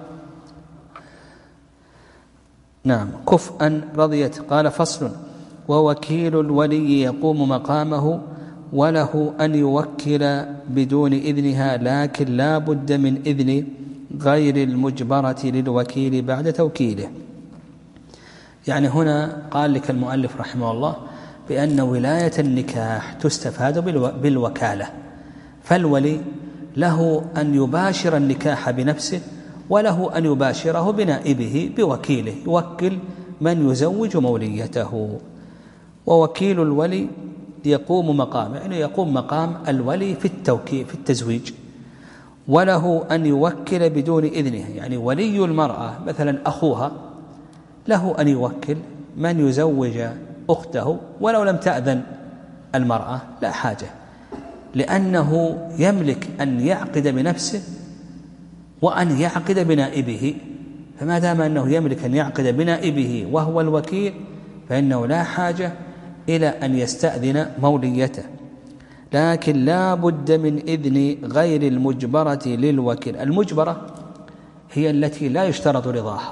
نعم كفءا رضيت. قال فصل ووكيل الولي يقوم مقامه وله أن يوكل بدون إذنها، لكن لا بد من إذن غير المجبرة للوكيل بعد توكيله. يعني هنا قال لك المؤلف رحمه الله بأن ولاية النكاح تستفاد بالوكالة، فالولي له أن يباشر النكاح بنفسه وله أن يباشره بنائبه بوكيله، يوكل من يزوج موليته. ووكيل الولي يقوم مقام، يعني يقوم مقام الولي في التوكيل في التزويج. وله أن يوكل بدون إذنه، يعني ولي المرأة مثلا أخوها له أن يوكل من يزوج أخته ولو لم تأذن المرأة، لا حاجة، لأنه يملك أن يعقد بنفسه وأن يعقد بنائبه. فما دام أنه يملك أن يعقد بنائبه وهو الوكيل فإنه لا حاجة إلى أن يستأذن موليته. لكن لا بد من إذن غير المجبرة للوكيل. المجبرة هي التي لا يشترط رضاها،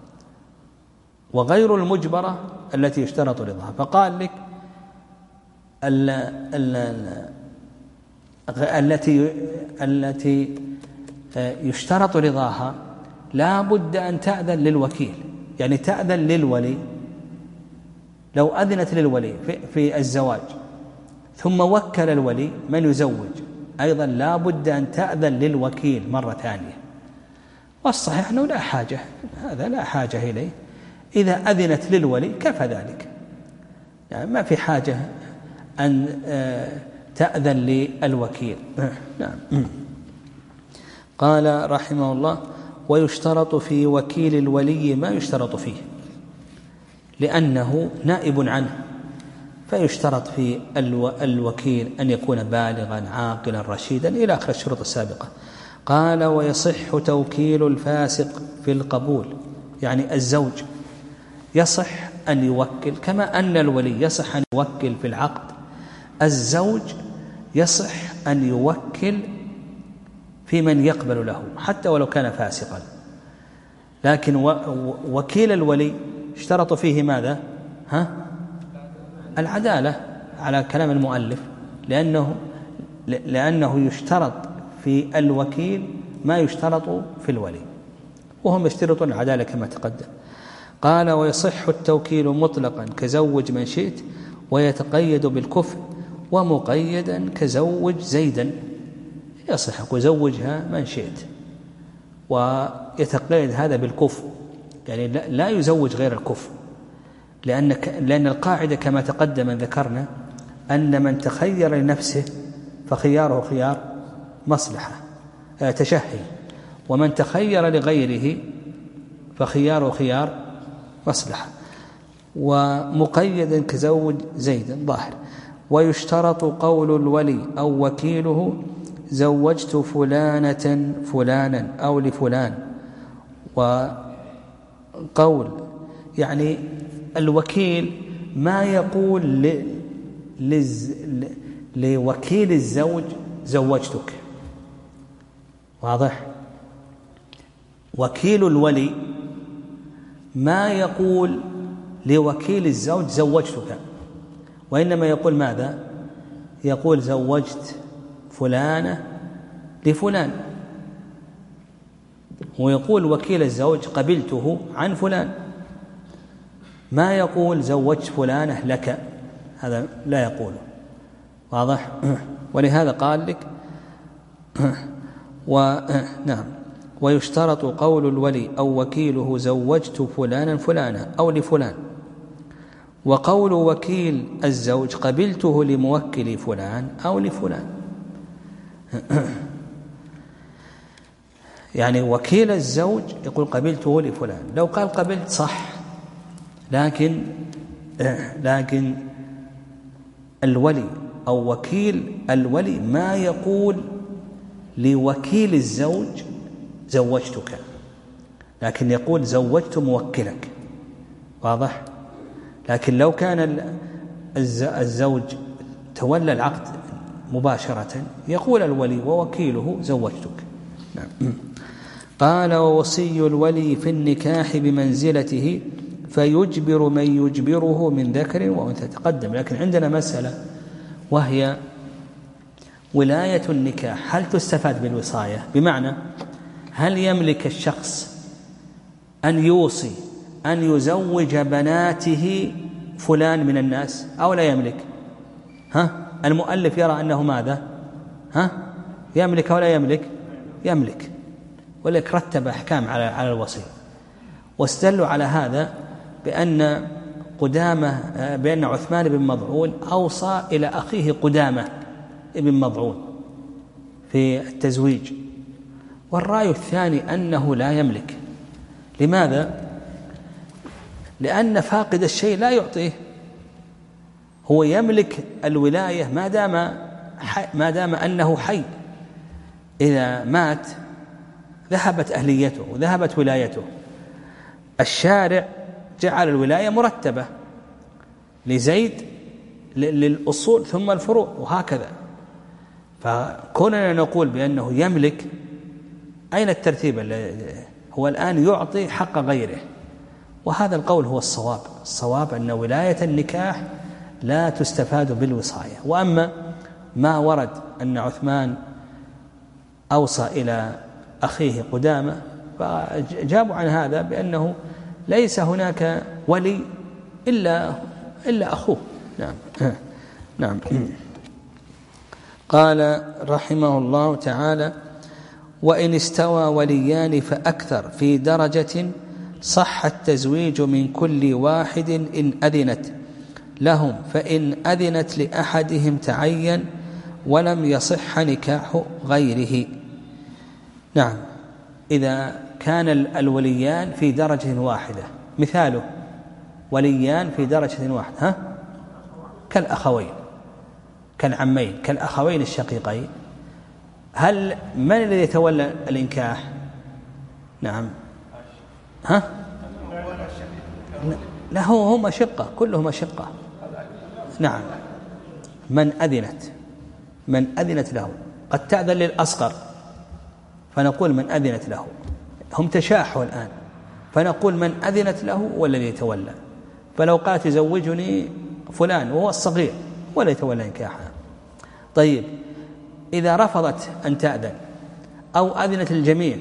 وغير المجبرة التي يشترط رضاها. فقال لك ال ال ال التي التي يشترط رضاها لا بد أن تأذن للوكيل، يعني تأذن للولي. لو أذنت للولي في, في الزواج ثم وكل الولي من يزوج، أيضا لا بد أن تأذن للوكيل مرة ثانية. والصحيح أنه لا حاجة، هذا لا حاجة إليه، إذا أذنت للولي كفى ذلك، يعني ما في حاجة أن تأذن للوكيل. نعم. قال رحمه الله ويشترط في وكيل الولي ما يشترط فيه، لأنه نائب عنه، فيشترط في الوكيل أن يكون بالغا عاقلا رشيدا إلى آخر الشروط السابقة. قال ويصح توكيل الفاسق في القبول. يعني الزوج يصح أن يوكل كما أن الولي يصح أن يوكل في العقد، الزوج يصح أن يوكل في من يقبل له حتى ولو كان فاسقا. لكن وكيل الولي اشترط فيه ماذا؟ ها؟ العدالة على كلام المؤلف، لأنه لأنه يشترط في الوكيل ما يشترط في الولي، وهم يشترطون العدالة كما تقدم. قال: ويصح التوكيل مطلقا كزوج من شئت، ويتقيد بالكفء، ومقيدا كزوج زيدا. يصح وزوجها من شئت، ويتقيد هذا بالكفء، يعني لا يزوج غير الكفء، لأن لأن القاعدة كما تقدم ذكرنا أن من تخير لنفسه فخياره خيار مصلحة تشهي، ومن تخير لغيره فخياره خيار مصلحة. ومقيدا كزوج زيد ظاهر. ويشترط قول الولي أو وكيله: زوجت فلانة فلانا أو لفلان. وقول يعني الوكيل ما يقول ل... لز... ل... لوكيل الزوج زوجتك، واضح؟ وكيل الولي ما يقول لوكيل الزوج زوجتك، وإنما يقول ماذا؟ يقول زوجت فلانة لفلان، ويقول وكيل الزوج قبلته عن فلان، ما يقول زوجت فلانة لك، هذا لا يقوله، واضح؟ ولهذا قال لك ونعم. ويشترط قول الولي أو وكيله: زوجت فلانا فلانا أو لفلان. وقول وكيل الزوج: قبلته لموكل فلان أو لفلان. يعني وكيل الزوج يقول قبلته لفلان، لو قال قبلت صح، لكن لكن الولي أو وكيل الولي ما يقول لوكيل الزوج زوجتك، لكن يقول زوجت موكلك، واضح؟ لكن لو كان الزوج تولى العقد مباشرة يقول الولي ووكيله زوجتك. نعم. قال: ووصي الولي في النكاح بمنزلته، فيجبر من يجبره من ذكر وأنثى. تقدم. لكن عندنا مسألة، وهي ولاية النكاح هل تستفاد بالوصاية؟ بمعنى هل يملك الشخص أن يوصي أن يزوج بناته فلان من الناس أو لا يملك؟ ها؟ المؤلف يرى أنه ماذا؟ ها؟ يملك أو لا يملك؟ يملك، ولك رتب أحكام على على الوصي، واستدلوا على هذا بأن قدامة بأن عثمان بن مظعون أوصى إلى أخيه قدامة بن مظعون في التزويج، والرأي الثاني أنه لا يملك. لماذا؟ لأن فاقد الشيء لا يعطيه، هو يملك الولاية ما دام ما دام أنه حي، إذا مات ذهبت أهليته وذهبت ولايته. الشارع جعل الولاية مرتبة لزيد للأصول ثم الفروع وهكذا، فكوننا نقول بأنه يملك، أين الترتيب؟ هو الآن يعطي حق غيره، وهذا القول هو الصواب. الصواب أن ولاية النكاح لا تستفاد بالوصاية. وأما ما ورد أن عثمان أوصى إلى أخيه قدامة، فجابوا عن هذا بأنه ليس هناك ولي إلا إلا أخوه. نعم. نعم. قال رحمه الله تعالى: وإن استوى وليان فأكثر في درجة صح التزويج من كل واحد إن أذنت لهم، فإن أذنت لأحدهم تعين ولم يصح نكاح غيره. نعم. إذا كان الوليان في درجة واحدة، مثاله وليان في درجة واحدة، ها؟ كالأخوين كالعمين كالأخوين الشقيقين، هل من الذي يتولى الإنكاح؟ نعم ها؟ لا، هو هم شقة، كلهم شقة. نعم، من أذنت من أذنت له. قد تأذن للأصغر فنقول من أذنت له، هم تشاحوا الآن، فنقول من أذنت له والذي يتولى. فلو قالت يزوجني فلان وهو الصغير ولا يتولى نكاحها. طيب، إذا رفضت أن تأذن أو أذنت الجميع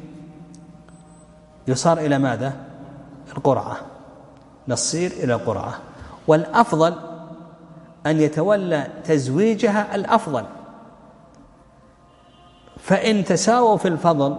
يصار إلى ماذا؟ القرعة، نصير إلى القرعة. والأفضل أن يتولى تزويجها الأفضل، فإن تساووا في الفضل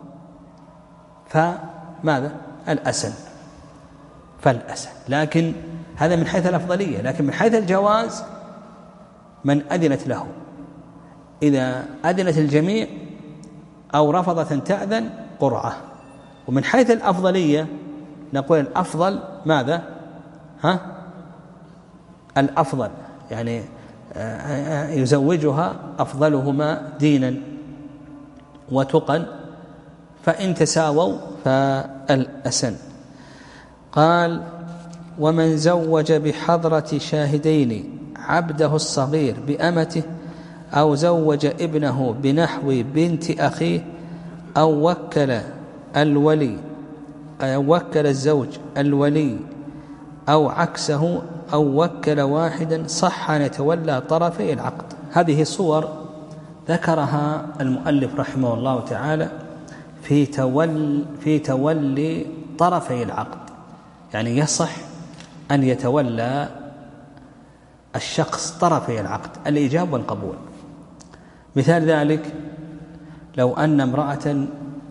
فماذا؟ الأسن فالأسن. لكن هذا من حيث الأفضلية، لكن من حيث الجواز من أذنت له. إذا أذنت الجميع أو رفضت أن تأذن قرعة. ومن حيث الأفضلية نقول الأفضل ماذا؟ ها؟ الأفضل يعني يزوجها أفضلهما دينا وتقا، فإن تساووا فالأسن. قال: ومن زوج بحضرة شاهدين عبده الصغير بأمته، أو زوج ابنه بنحو بنت أخيه، أو وكل الولي أو وكل الزوج الولي أو عكسه، أو وكل واحدا، صح أن يتولى طرفي العقد. هذه صور ذكرها المؤلف رحمه الله تعالى في تولي, في تولي طرفي العقد، يعني يصح أن يتولى الشخص طرفي العقد، الإيجاب والقبول. مثال ذلك: لو أن امرأة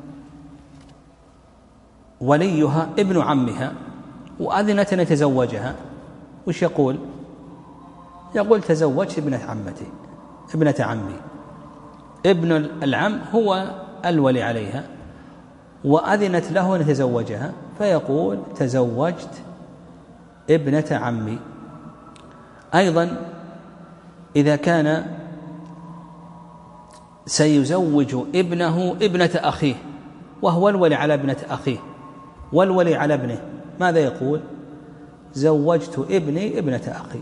وليها ابن عمها وأذنت أن يتزوجها، وش يقول؟ يقول: تزوجت ابنة عمتي ابنة عمي. ابن العم هو الولي عليها وأذنت له أن يتزوجها، فيقول: تزوجت ابنة عمي. أيضا إذا كان سيزوج ابنه ابنة أخيه وهو الولي على ابنة أخيه والولي على ابنه، ماذا يقول؟ زوجت ابني ابنة أخي.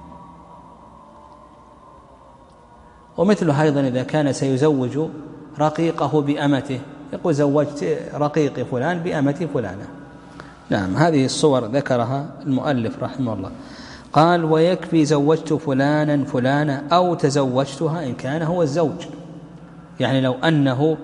ومثله أيضا إذا كان سيزوج رقيقه بأمته، يقول: زوجت رقيقي فلان بأمتي فلانة. نعم، هذه الصور ذكرها المؤلف رحمه الله. قال: ويكفي زوجت فلانا فلانة أو تزوجتها إن كان هو الزوج. يعني لو أنه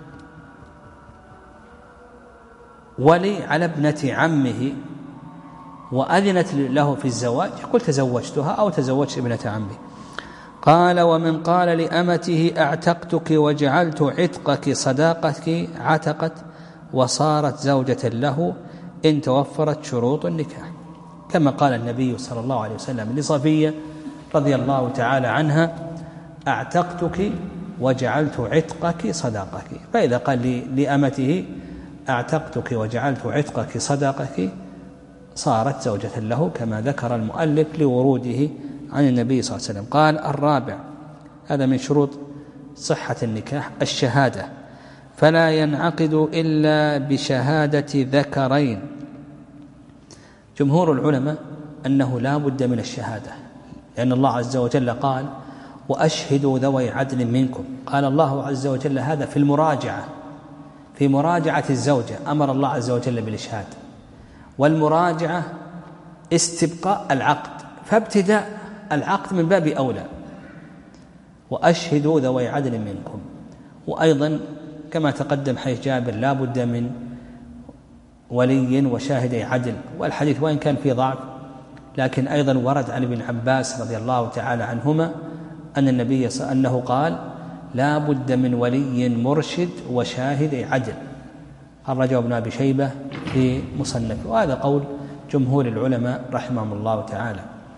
ولي على ابنة عمه وأذنت له في الزواج، يقول: تزوجتها أو تزوجت ابنة عمي. قال: ومن قال لأمته أعتقتك وجعلت عتقك صداقتك، عتقت وصارت زوجة له إن توفرت شروط النكاح، كما قال النبي صلى الله عليه وسلم لصفية رضي الله تعالى عنها: أعتقتك وجعلت عتقك صداقك. فإذا قال لأمته أعتقتك وجعلت عتقك صداقك صارت زوجة له، كما ذكر المؤلف لوروده عن النبي صلى الله عليه وسلم. قال: الرابع، هذا من شروط صحة النكاح، الشهادة، فلا ينعقد إلا بشهادة ذكرين. جمهور العلماء أنه لا بد من الشهادة، لأن الله عز وجل قال: وأشهدوا ذوي عدل منكم. قال الله عز وجل هذا في المراجعة، في مراجعة الزوجة أمر الله عز وجل بالإشهاد، والمراجعة استبقاء العقد، فابتداء العقد من باب أولى. وأشهدوا ذوي عدل منكم. وأيضا كما تقدم حيث جابر لا بد من ولي وشاهدي عدل، والحديث وإن كان فيه ضعف لكن أيضا ورد عن ابن عباس رضي الله تعالى عنهما أن النبي أنه قال: لا بد من ولي مرشد وشاهدي عدل. خرجه ابن أبي شيبة في مصنفه، وهذا قول جمهور العلماء رحمهم الله تعالى.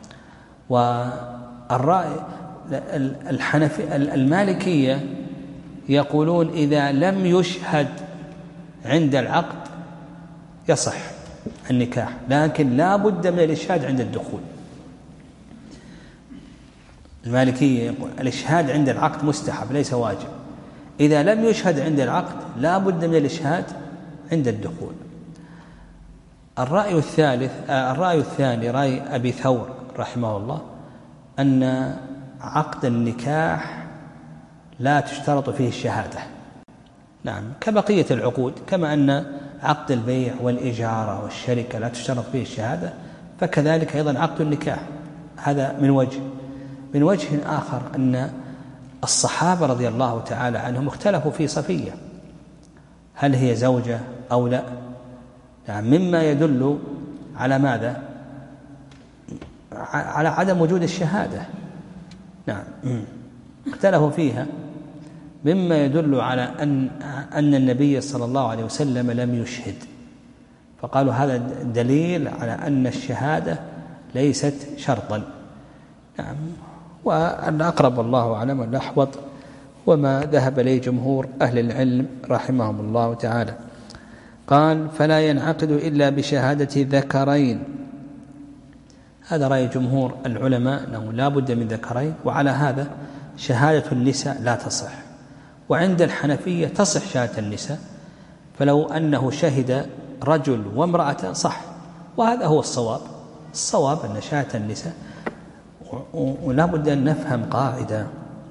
والرأي الحنفي المالكية يقولون إذا لم يشهد عند العقد يصح النكاح، لكن لا بد من الإشهاد عند الدخول. المالكية يقول الإشهاد عند العقد مستحب ليس واجب، إذا لم يشهد عند العقد لا بد من الإشهاد عند الدخول. الرأي الثالث الرأي الثاني رأي أبي ثور رحمه الله أن عقد النكاح لا تشترط فيه الشهادة. نعم، كبقية العقود، كما أن عقد البيع والإجارة والشركة لا تشترط فيه الشهادة، فكذلك أيضا عقد النكاح. هذا من وجه. من وجه آخر أن الصحابة رضي الله تعالى عنهم اختلفوا في صفية، هل هي زوجة أو لا؟ يعني مما يدل على ماذا؟ على عدم وجود الشهادة. نعم، اختلفوا فيها، مما يدل على أن أن النبي صلى الله عليه وسلم لم يشهد، فقالوا هذا دليل على أن الشهادة ليست شرطا. نعم، والأقرب الله أعلم والأحوط وما ذهب إليه جمهور أهل العلم رحمهم الله تعالى. قال فلا ينعقد إلا بشهادة ذكرين. هذا رأي جمهور العلماء أنه لا بد من ذكرين، وعلى هذا شهادة النساء لا تصح. وعند الحنفية تصح شهادة النساء، فلو أنه شهد رجل وامرأة صح، وهذا هو الصواب. الصواب أن شهادة النساء. ولا بد أن نفهم قاعدة،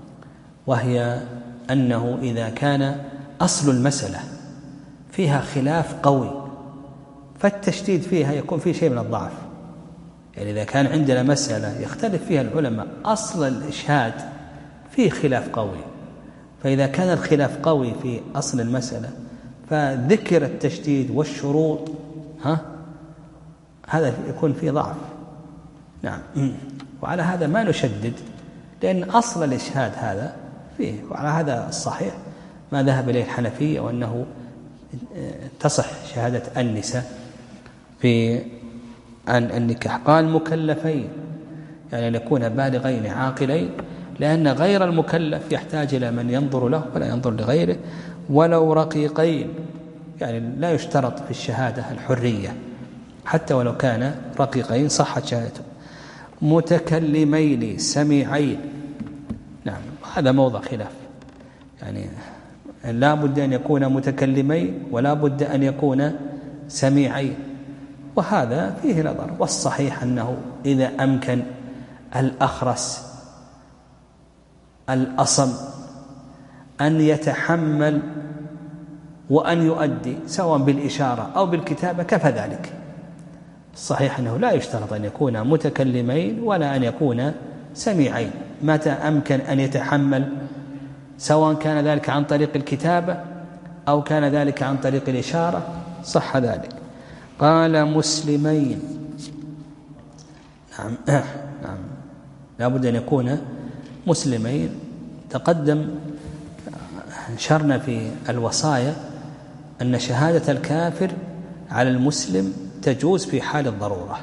وهي أنه إذا كان أصل المسألة فيها خلاف قوي فالتشديد فيها يكون فيه شيء من الضعف. يعني إذا كان عندنا مسألة يختلف فيها العلماء، أصل الإشهاد فيه خلاف قوي، فإذا كان الخلاف قوي في أصل المسألة فذكر التشديد والشروط ها هذا يكون فيه ضعف. نعم، وعلى هذا ما نشدد، لأن أصل الإشهاد هذا فيه. وعلى هذا الصحيح ما ذهب إليه الحنفية، وأنه تصح شهادة النساء في عن النكاح. قال مكلفين، يعني أن يكون بالغين عاقلين، لأن غير المكلف يحتاج إلى من ينظر له ولا ينظر لغيره. ولو رقيقين، يعني لا يشترط في الشهادة الحرية، حتى ولو كان رقيقين صحت شهادته. متكلمين سميعين، نعم هذا موضع خلاف، يعني لا بد أن يكون متكلمين ولا بد أن يكون سميعين، وهذا فيه نظر. والصحيح أنه إذا أمكن الأخرس الأصم أن يتحمل وأن يؤدي سواء بالإشارة أو بالكتابة كفى ذلك. الصحيح أنه لا يشترط أن يكون متكلمين ولا أن يكون سميعين، متى أمكن أن يتحمل، سواء كان ذلك عن طريق الكتابة أو كان ذلك عن طريق الإشارة صح ذلك. قال مسلمين، نعم نعم لا بد أن يكون مسلمين. تقدم شرنا في الوصايا أن شهادة الكافر على المسلم تجوز في حال الضرورة،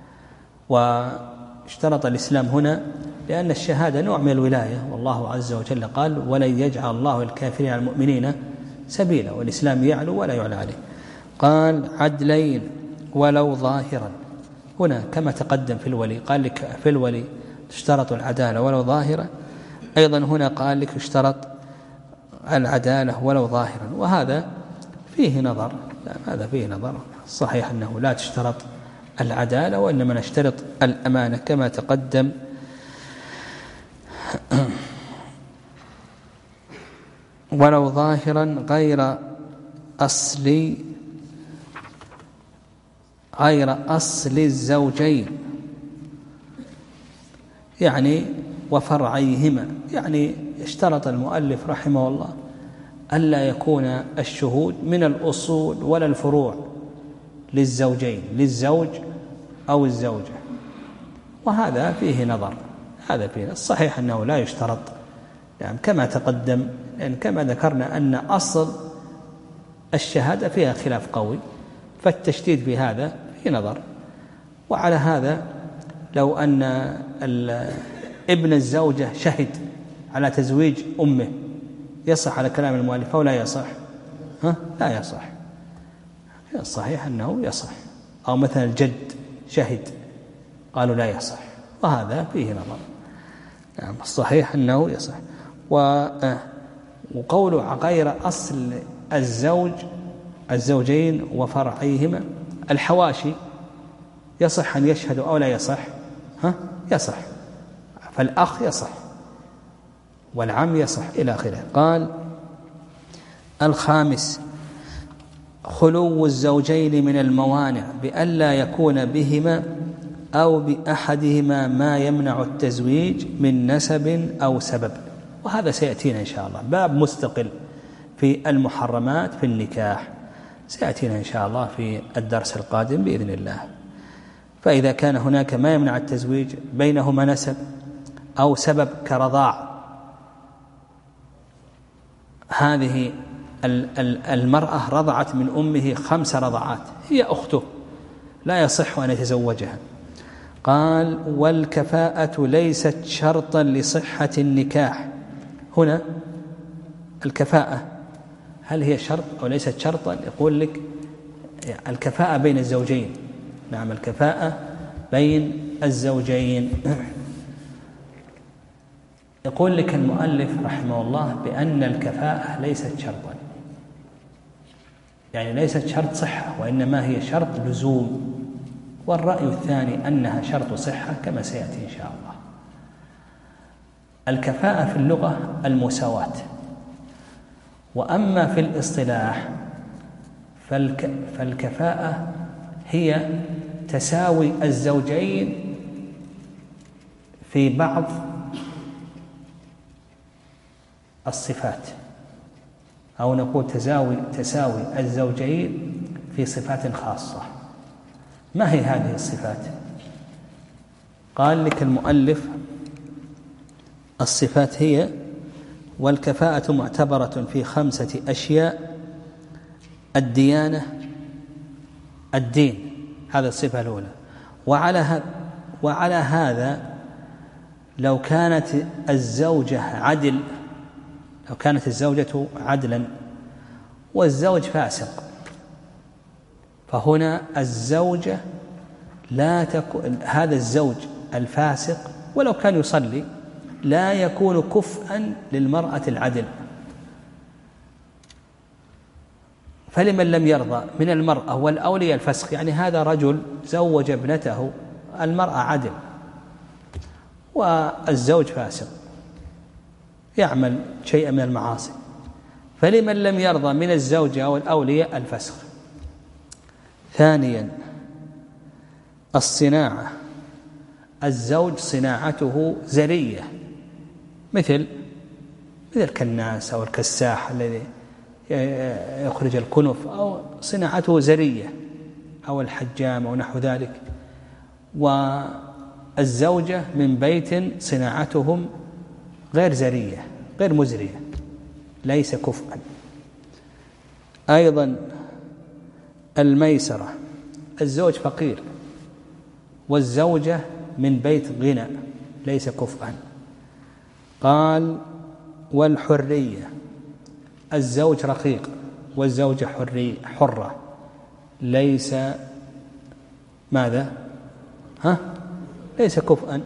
واشترط الإسلام هنا لأن الشهادة نوع من الولاية، والله عز وجل قال ولن يجعل الله الكافرين على المؤمنين سبيلا، والإسلام يعلو ولا يعلى عليه. قال عدلين ولو ظاهرا، هنا كما تقدم في الولي قال لك في الولي تشترط العدالة ولو ظاهرا، أيضا هنا قال لك اشترط العدالة ولو ظاهرا، وهذا فيه نظر. هذا فيه نظر. صحيح أنه لا تشترط العدالة، وإنما نشترط الأمانة كما تقدم. ولو ظاهرا غير أصل غير أصل الزوجين، يعني وفرعيهما، يعني اشترط المؤلف رحمه الله ألا يكون الشهود من الأصول ولا الفروع للزوجين، للزوج أو الزوجة، وهذا فيه نظر. هذا فيه الصحيح أنه لا يشترط، يعني كما تقدم، لأن كما ذكرنا أن أصل الشهادة فيها خلاف قوي، فالتشديد في هذا فيه نظر. وعلى هذا لو أن ابن الزوجة شهد على تزويج أمه يصح على كلام المؤلف أو لا يصح؟ ها؟ لا يصح. الصحيح أنه يصح. أو مثلا الجد شهد قالوا لا يصح، وهذا فيه نظر. يعني الصحيح أنه يصح. وقول غير أصل الزوج الزوجين وفرعيهما، الحواشي يصح أن يشهدوا أو لا يصح؟ ها؟ يصح. فالأخ يصح والعم يصح إلى آخره. قال: الخامس خلو الزوجين من الموانع بألا يكون بهما أو بأحدهما ما يمنع التزويج من نسب أو سبب. وهذا سيأتينا إن شاء الله، باب مستقل في المحرمات في النكاح، سيأتينا إن شاء الله في الدرس القادم بإذن الله. فإذا كان هناك ما يمنع التزويج بينهما نسب أو سبب كرضاع، هذه المرأة رضعت من أمه خمس رضعات، هي أخته، لا يصح أن يتزوجها. قال: والكفاءة ليست شرطا لصحة النكاح. هنا الكفاءة هل هي شرط أو ليست شرطا؟ يقول لك الكفاءة بين الزوجين. نعم، الكفاءة بين الزوجين. يقول لك المؤلف رحمه الله بأن الكفاءة ليست شرطا، يعني ليست شرط صحة، وإنما هي شرط لزوم. والرأي الثاني أنها شرط صحة كما سيأتي إن شاء الله. الكفاءة في اللغة المساواة، وأما في الاصطلاح فالك فالكفاءة هي تساوي الزوجين في بعض الصفات، أو نقول تساوي تساوي الزوجين في صفات خاصة. ما هي هذه الصفات؟ قال لك المؤلف: الصفات هي: والكفاءة معتبرة في خمسة أشياء: الديانة، الدين، هذا الصفة الأولى. وعلى وعلى هذا لو كانت الزوجة عدل، لو كانت الزوجة عدلا والزوج فاسق، فهنا الزوجة لا تكون، هذا الزوج الفاسق ولو كان يصلي لا يكون كفءا للمرأة العدل. فلمن لم يرضى من المرأة والأولي الفسق، يعني هذا رجل زوج ابنته، المرأة عدل والزوج فاسق يعمل شيئا من المعاصي، فلمن لم يرضى من الزوجة أو الأولياء الفسق. ثانيا الصناعة، الزوج صناعته زرية، مثل مثل الكناس أو الكساح الذي يخرج الكنف، أو صناعته زرية، أو الحجام أو نحو ذلك. والزوجة من بيت صناعتهم غير زرية، غير مزرية، ليس كفءا. أيضا الميسرة، الزوج فقير والزوجة من بيت غنى، ليس كفءا. قال: والحرية، الزوج رقيق والزوجة حرية حرة، ليس ماذا؟ ها؟ ليس كفءا.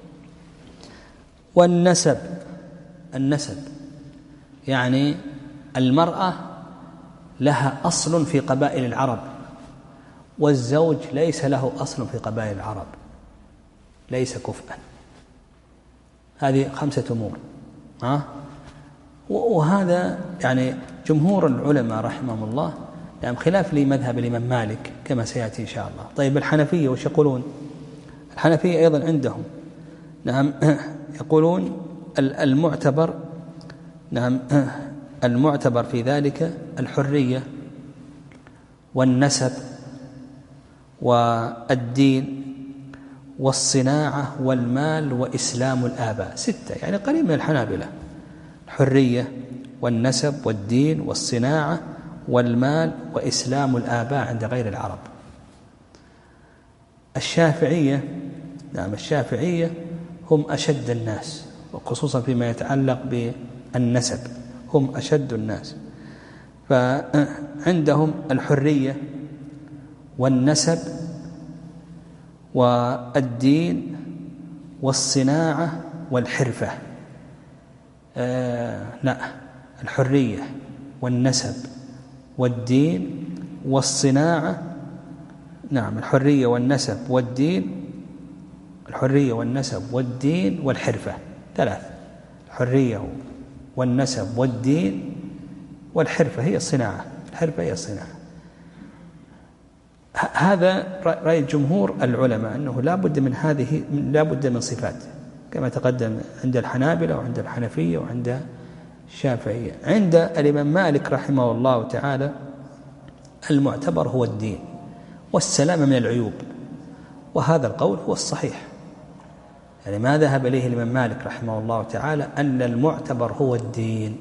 والنسب، النسب يعني المرأة لها أصل في قبائل العرب والزوج ليس له أصل في قبائل العرب، ليس كفءا. هذه خمسة أمور. ها؟ وهذا يعني جمهور العلماء رحمهم الله، يعني خلاف لي مذهب الإمام مالك كما سيأتي إن شاء الله. طيب الحنفية وش يقولون؟ الحنفية أيضا عندهم نعم يقولون المعتبر نعم المعتبر في ذلك الحرية والنسب والدين والصناعة والمال وإسلام الآباء، ستة، يعني قريب من الحنابلة: الحرية والنسب والدين والصناعة والمال وإسلام الآباء عند غير العرب. الشافعية نعم الشافعية هم أشد الناس، وخصوصا فيما يتعلق بالنسب هم أشد الناس، فعندهم الحرية والنسب والدين والصناعة والحرفة. آه لا الحرية والنسب والدين والصناعة نعم الحرية والنسب والدين، الحرية والنسب والدين والحرفة، ثلاث: الحرية والنسب والدين والحرفة هي الصناعة، الحرفة هي الصناعة. هذا رأي جمهور العلماء أنه لا بد من هذه، لا بد من صفات كما تقدم عند الحنابلة وعند الحنفية وعند الشافعية. عند الإمام مالك رحمه الله تعالى المعتبر هو الدين والسلامة من العيوب، وهذا القول هو الصحيح. يعني ما ذهب إليه الإمام مالك رحمه الله تعالى أن المعتبر هو الدين.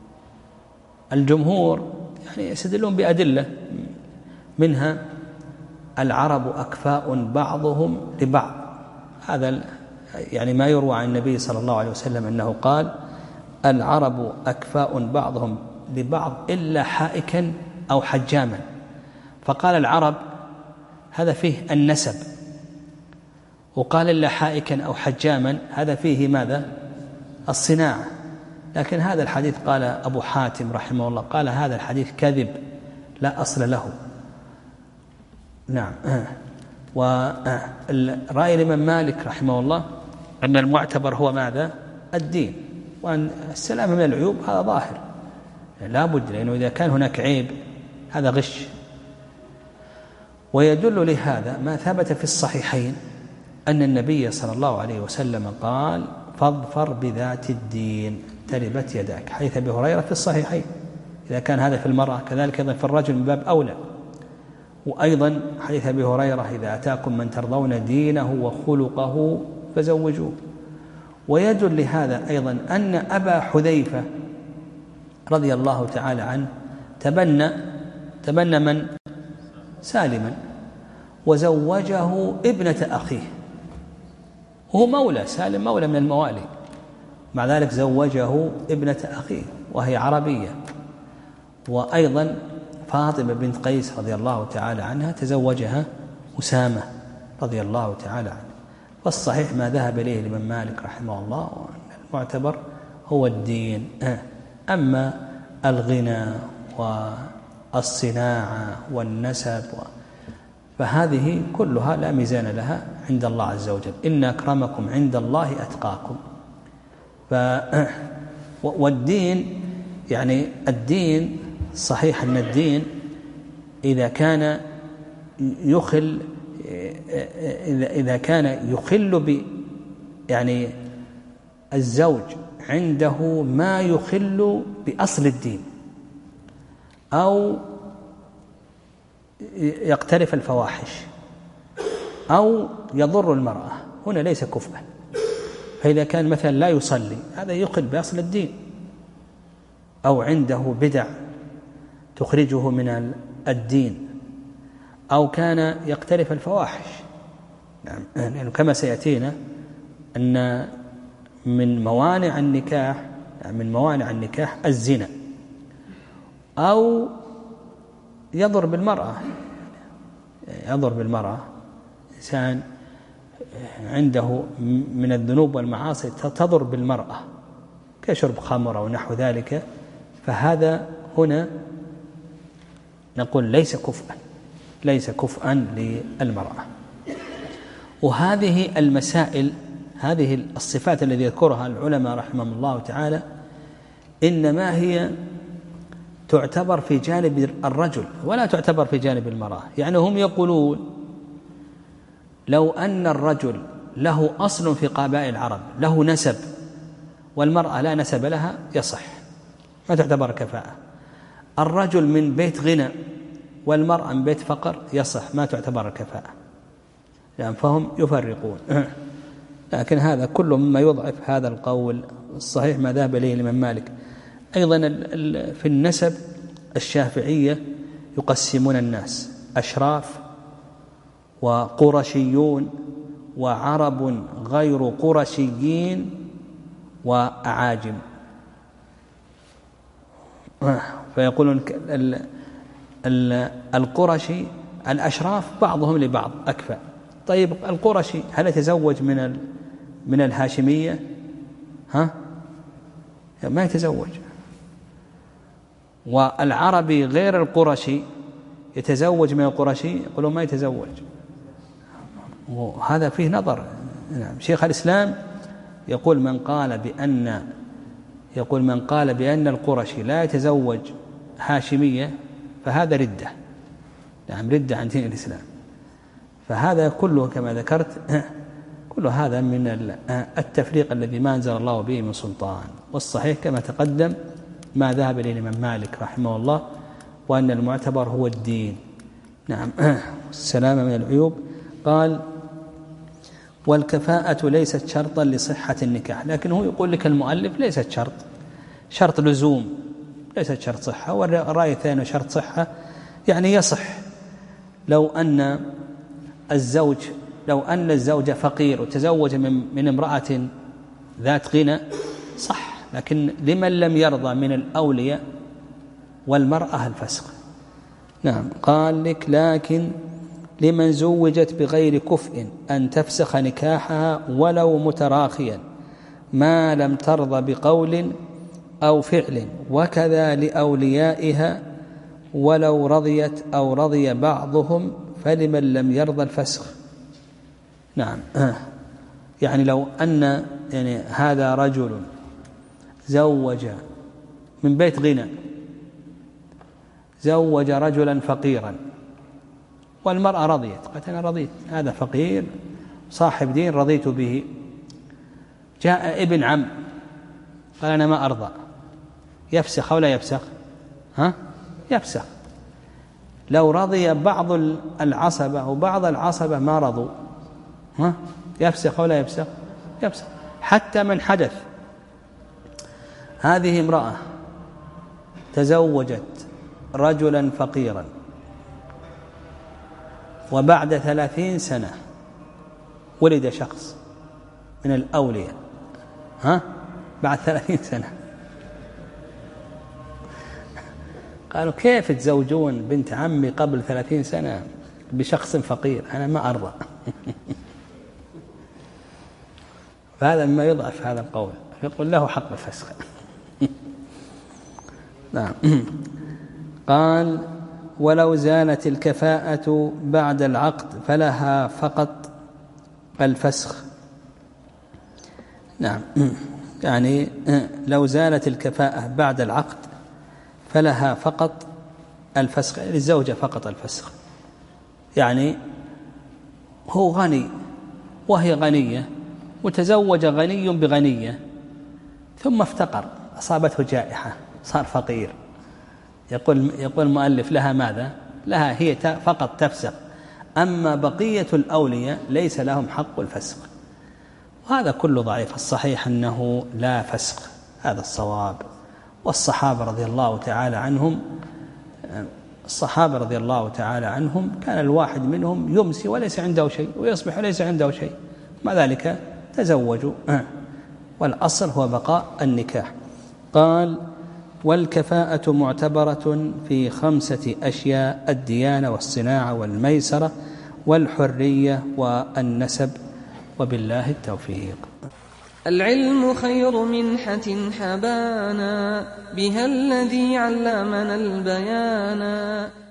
الجمهور يعني يستدلون بأدلة، منها العرب أكفاء بعضهم لبعض، هذا يعني ما يروى عن النبي صلى الله عليه وسلم أنه قال: العرب أكفاء بعضهم لبعض إلا حائكا أو حجاما. فقال العرب هذا فيه النسب، وقال إلا حائكا أو حجاما هذا فيه ماذا؟ الصناعة. لكن هذا الحديث قال أبو حاتم رحمه الله قال هذا الحديث كذب لا أصل له. نعم. ورأي الإمام مالك رحمه الله أن المعتبر هو ماذا؟ الدين، وأن السلامة من العيوب هذا ظاهر لا بد، لأنه إذا كان هناك عيب هذا غش. ويدل لهذا ما ثبت في الصحيحين أن النبي صلى الله عليه وسلم قال: فاظفر بذات الدين تربت يداك، حديث أبي هريرة في الصحيحين. إذا كان هذا في المرأة كذلك أيضا في الرجل من باب أولى. وأيضا حديث أبي هريرة: إذا أتاكم من ترضون دينه وخلقه فزوجوه. ويدل لهذا أيضا أن أبا حذيفة رضي الله تعالى عنه تبنى تبنى من؟ سالما، وزوجه ابنة أخيه، هو مولى سالم، مولى من الموالي، مع ذلك زوجه ابنة أخيه وهي عربية. وأيضا فاطمة بنت قيس رضي الله تعالى عنها تزوجها أسامة رضي الله تعالى عنه. والصحيح ما ذهب إليه الإمام مالك رحمه الله وأن المعتبر هو الدين. أما الغنى والصناعة والنسب فهذه كلها لا ميزان لها عند الله عز وجل. إن أكرمكم عند الله أتقاكم. ف والدين يعني الدين صحيح أن الدين إذا كان يخل إذا كان يخل ب يعني الزوج عنده ما يخل بأصل الدين أو يقترف الفواحش أو يضر المرأة، هنا ليس كفءا. فإذا كان مثلا لا يصلي هذا يخل بأصل الدين، أو عنده بدع تخرجه من الدين، أو كان يقترف الفواحش. يعني يعني كما سيأتينا أن من موانع النكاح يعني من موانع النكاح الزنا، أو يضر بالمرأة يضر بالمرأة إنسان عنده من الذنوب والمعاصي تضر بالمرأة كشرب خمر أو نحو ذلك، فهذا هنا نقول ليس كفءا ليس كفءا للمرأة. وهذه المسائل هذه الصفات التي يذكرها العلماء رحمهم الله تعالى إنما هي تعتبر في جانب الرجل ولا تعتبر في جانب المرأة. يعني هم يقولون لو أن الرجل له أصل في قبائل العرب له نسب والمرأة لا نسب لها يصح، ما تعتبر كفاءة. الرجل من بيت غنى والمرأة من بيت فقر يصح، ما تعتبر كفاءة. يعني فهم يفرقون. لكن هذا كله مما يضعف هذا القول الصحيح ما ذهب إليه الإمام مالك. أيضا في النسب الشافعية يقسمون الناس أشراف وقرشيون وعرب غير قرشيين وأعاجم. فيقولون القرشي الأشراف بعضهم لبعض أكفأ. طيب القرشي هل يتزوج من من الهاشمية؟ ها ما يتزوج. والعربي غير القرشي يتزوج من القرشي؟ يقولون ما يتزوج. وهذا فيه نظر. نعم. شيخ الإسلام يقول من قال بأن يقول من قال بأن القرشي لا يتزوج هاشمية فهذا ردة. نعم، ردة عن دين الإسلام. فهذا كله كما ذكرت كل هذا من التفريق الذي ما أنزل الله به من سلطان. والصحيح كما تقدم ما ذهب إليه الإمام مالك رحمه الله، وأن المعتبر هو الدين. نعم. السلامة من العيوب. قال والكفاءة ليست شرطا لصحة النكاح، لكن هو يقول لك المؤلف ليست شرط شرط لزوم، ليست شرط صحة. والرأي الثاني شرط صحة، يعني يصح لو أن الزوج لو أن الزوج فقير وتزوج من, من امرأة ذات غنى صح، لكن لمن لم يرضى من الأولياء والمرأة الفسق. نعم. قال لك لكن لمن زوجت بغير كفء أن تفسخ نكاحها ولو متراخيا ما لم ترضى بقول أو فعل، وكذا لأوليائها ولو رضيت أو رضي بعضهم فلمن لم يرضى الفسخ. نعم. يعني لو أن يعني هذا رجل زوج من بيت غنى، زوج رجلا فقيرا والمرأة رضيت، قالت أنا رضيت، هذا فقير صاحب دين رضيت به. جاء ابن عم قال أنا ما أرضى، يفسخ أو لا يفسخ؟ ها؟ يفسخ. لو رضي بعض العصبة وبعض العصبة ما رضوا، ها؟ يفسخ أو لا يفسخ؟ يفسخ. حتى من حدث هذه امرأة تزوجت رجلا فقيرا وبعد ثلاثين سنة ولد شخص من الأولياء، ها؟ بعد ثلاثين سنة قالوا كيف تزوجون بنت عمي قبل ثلاثين سنة بشخص فقير؟ أنا ما أرضى. فهذا ما يضعف هذا القول، يقول له حق الفسخ. نعم. قال ولو زالت الكفاءة بعد العقد فلها فقط الفسخ. نعم. يعني لو زالت الكفاءة بعد العقد فلها فقط الفسخ، للزوجة فقط الفسخ. يعني هو غني وهي غنية وتزوج غني بغنية ثم افتقر، أصابته جائحة صار فقير، يقول يقول المؤلف لها ماذا؟ لها هي فقط تفسخ، أما بقية الأولياء ليس لهم حق الفسخ. وهذا كله ضعيف. الصحيح أنه لا فسخ، هذا الصواب. والصحابة رضي الله تعالى عنهم الصحابة رضي الله تعالى عنهم كان الواحد منهم يمسي وليس عنده شيء ويصبح وليس عنده شيء، مع ذلك تزوجوا، والأصل هو بقاء النكاح. قال والكفاءة معتبرة في خمسة أشياء: الديانة والصناعة والميسرة والحرية والنسب، وبالله التوفيق. العلم خير منحة حبانا، بها الذي علمنا البيانا.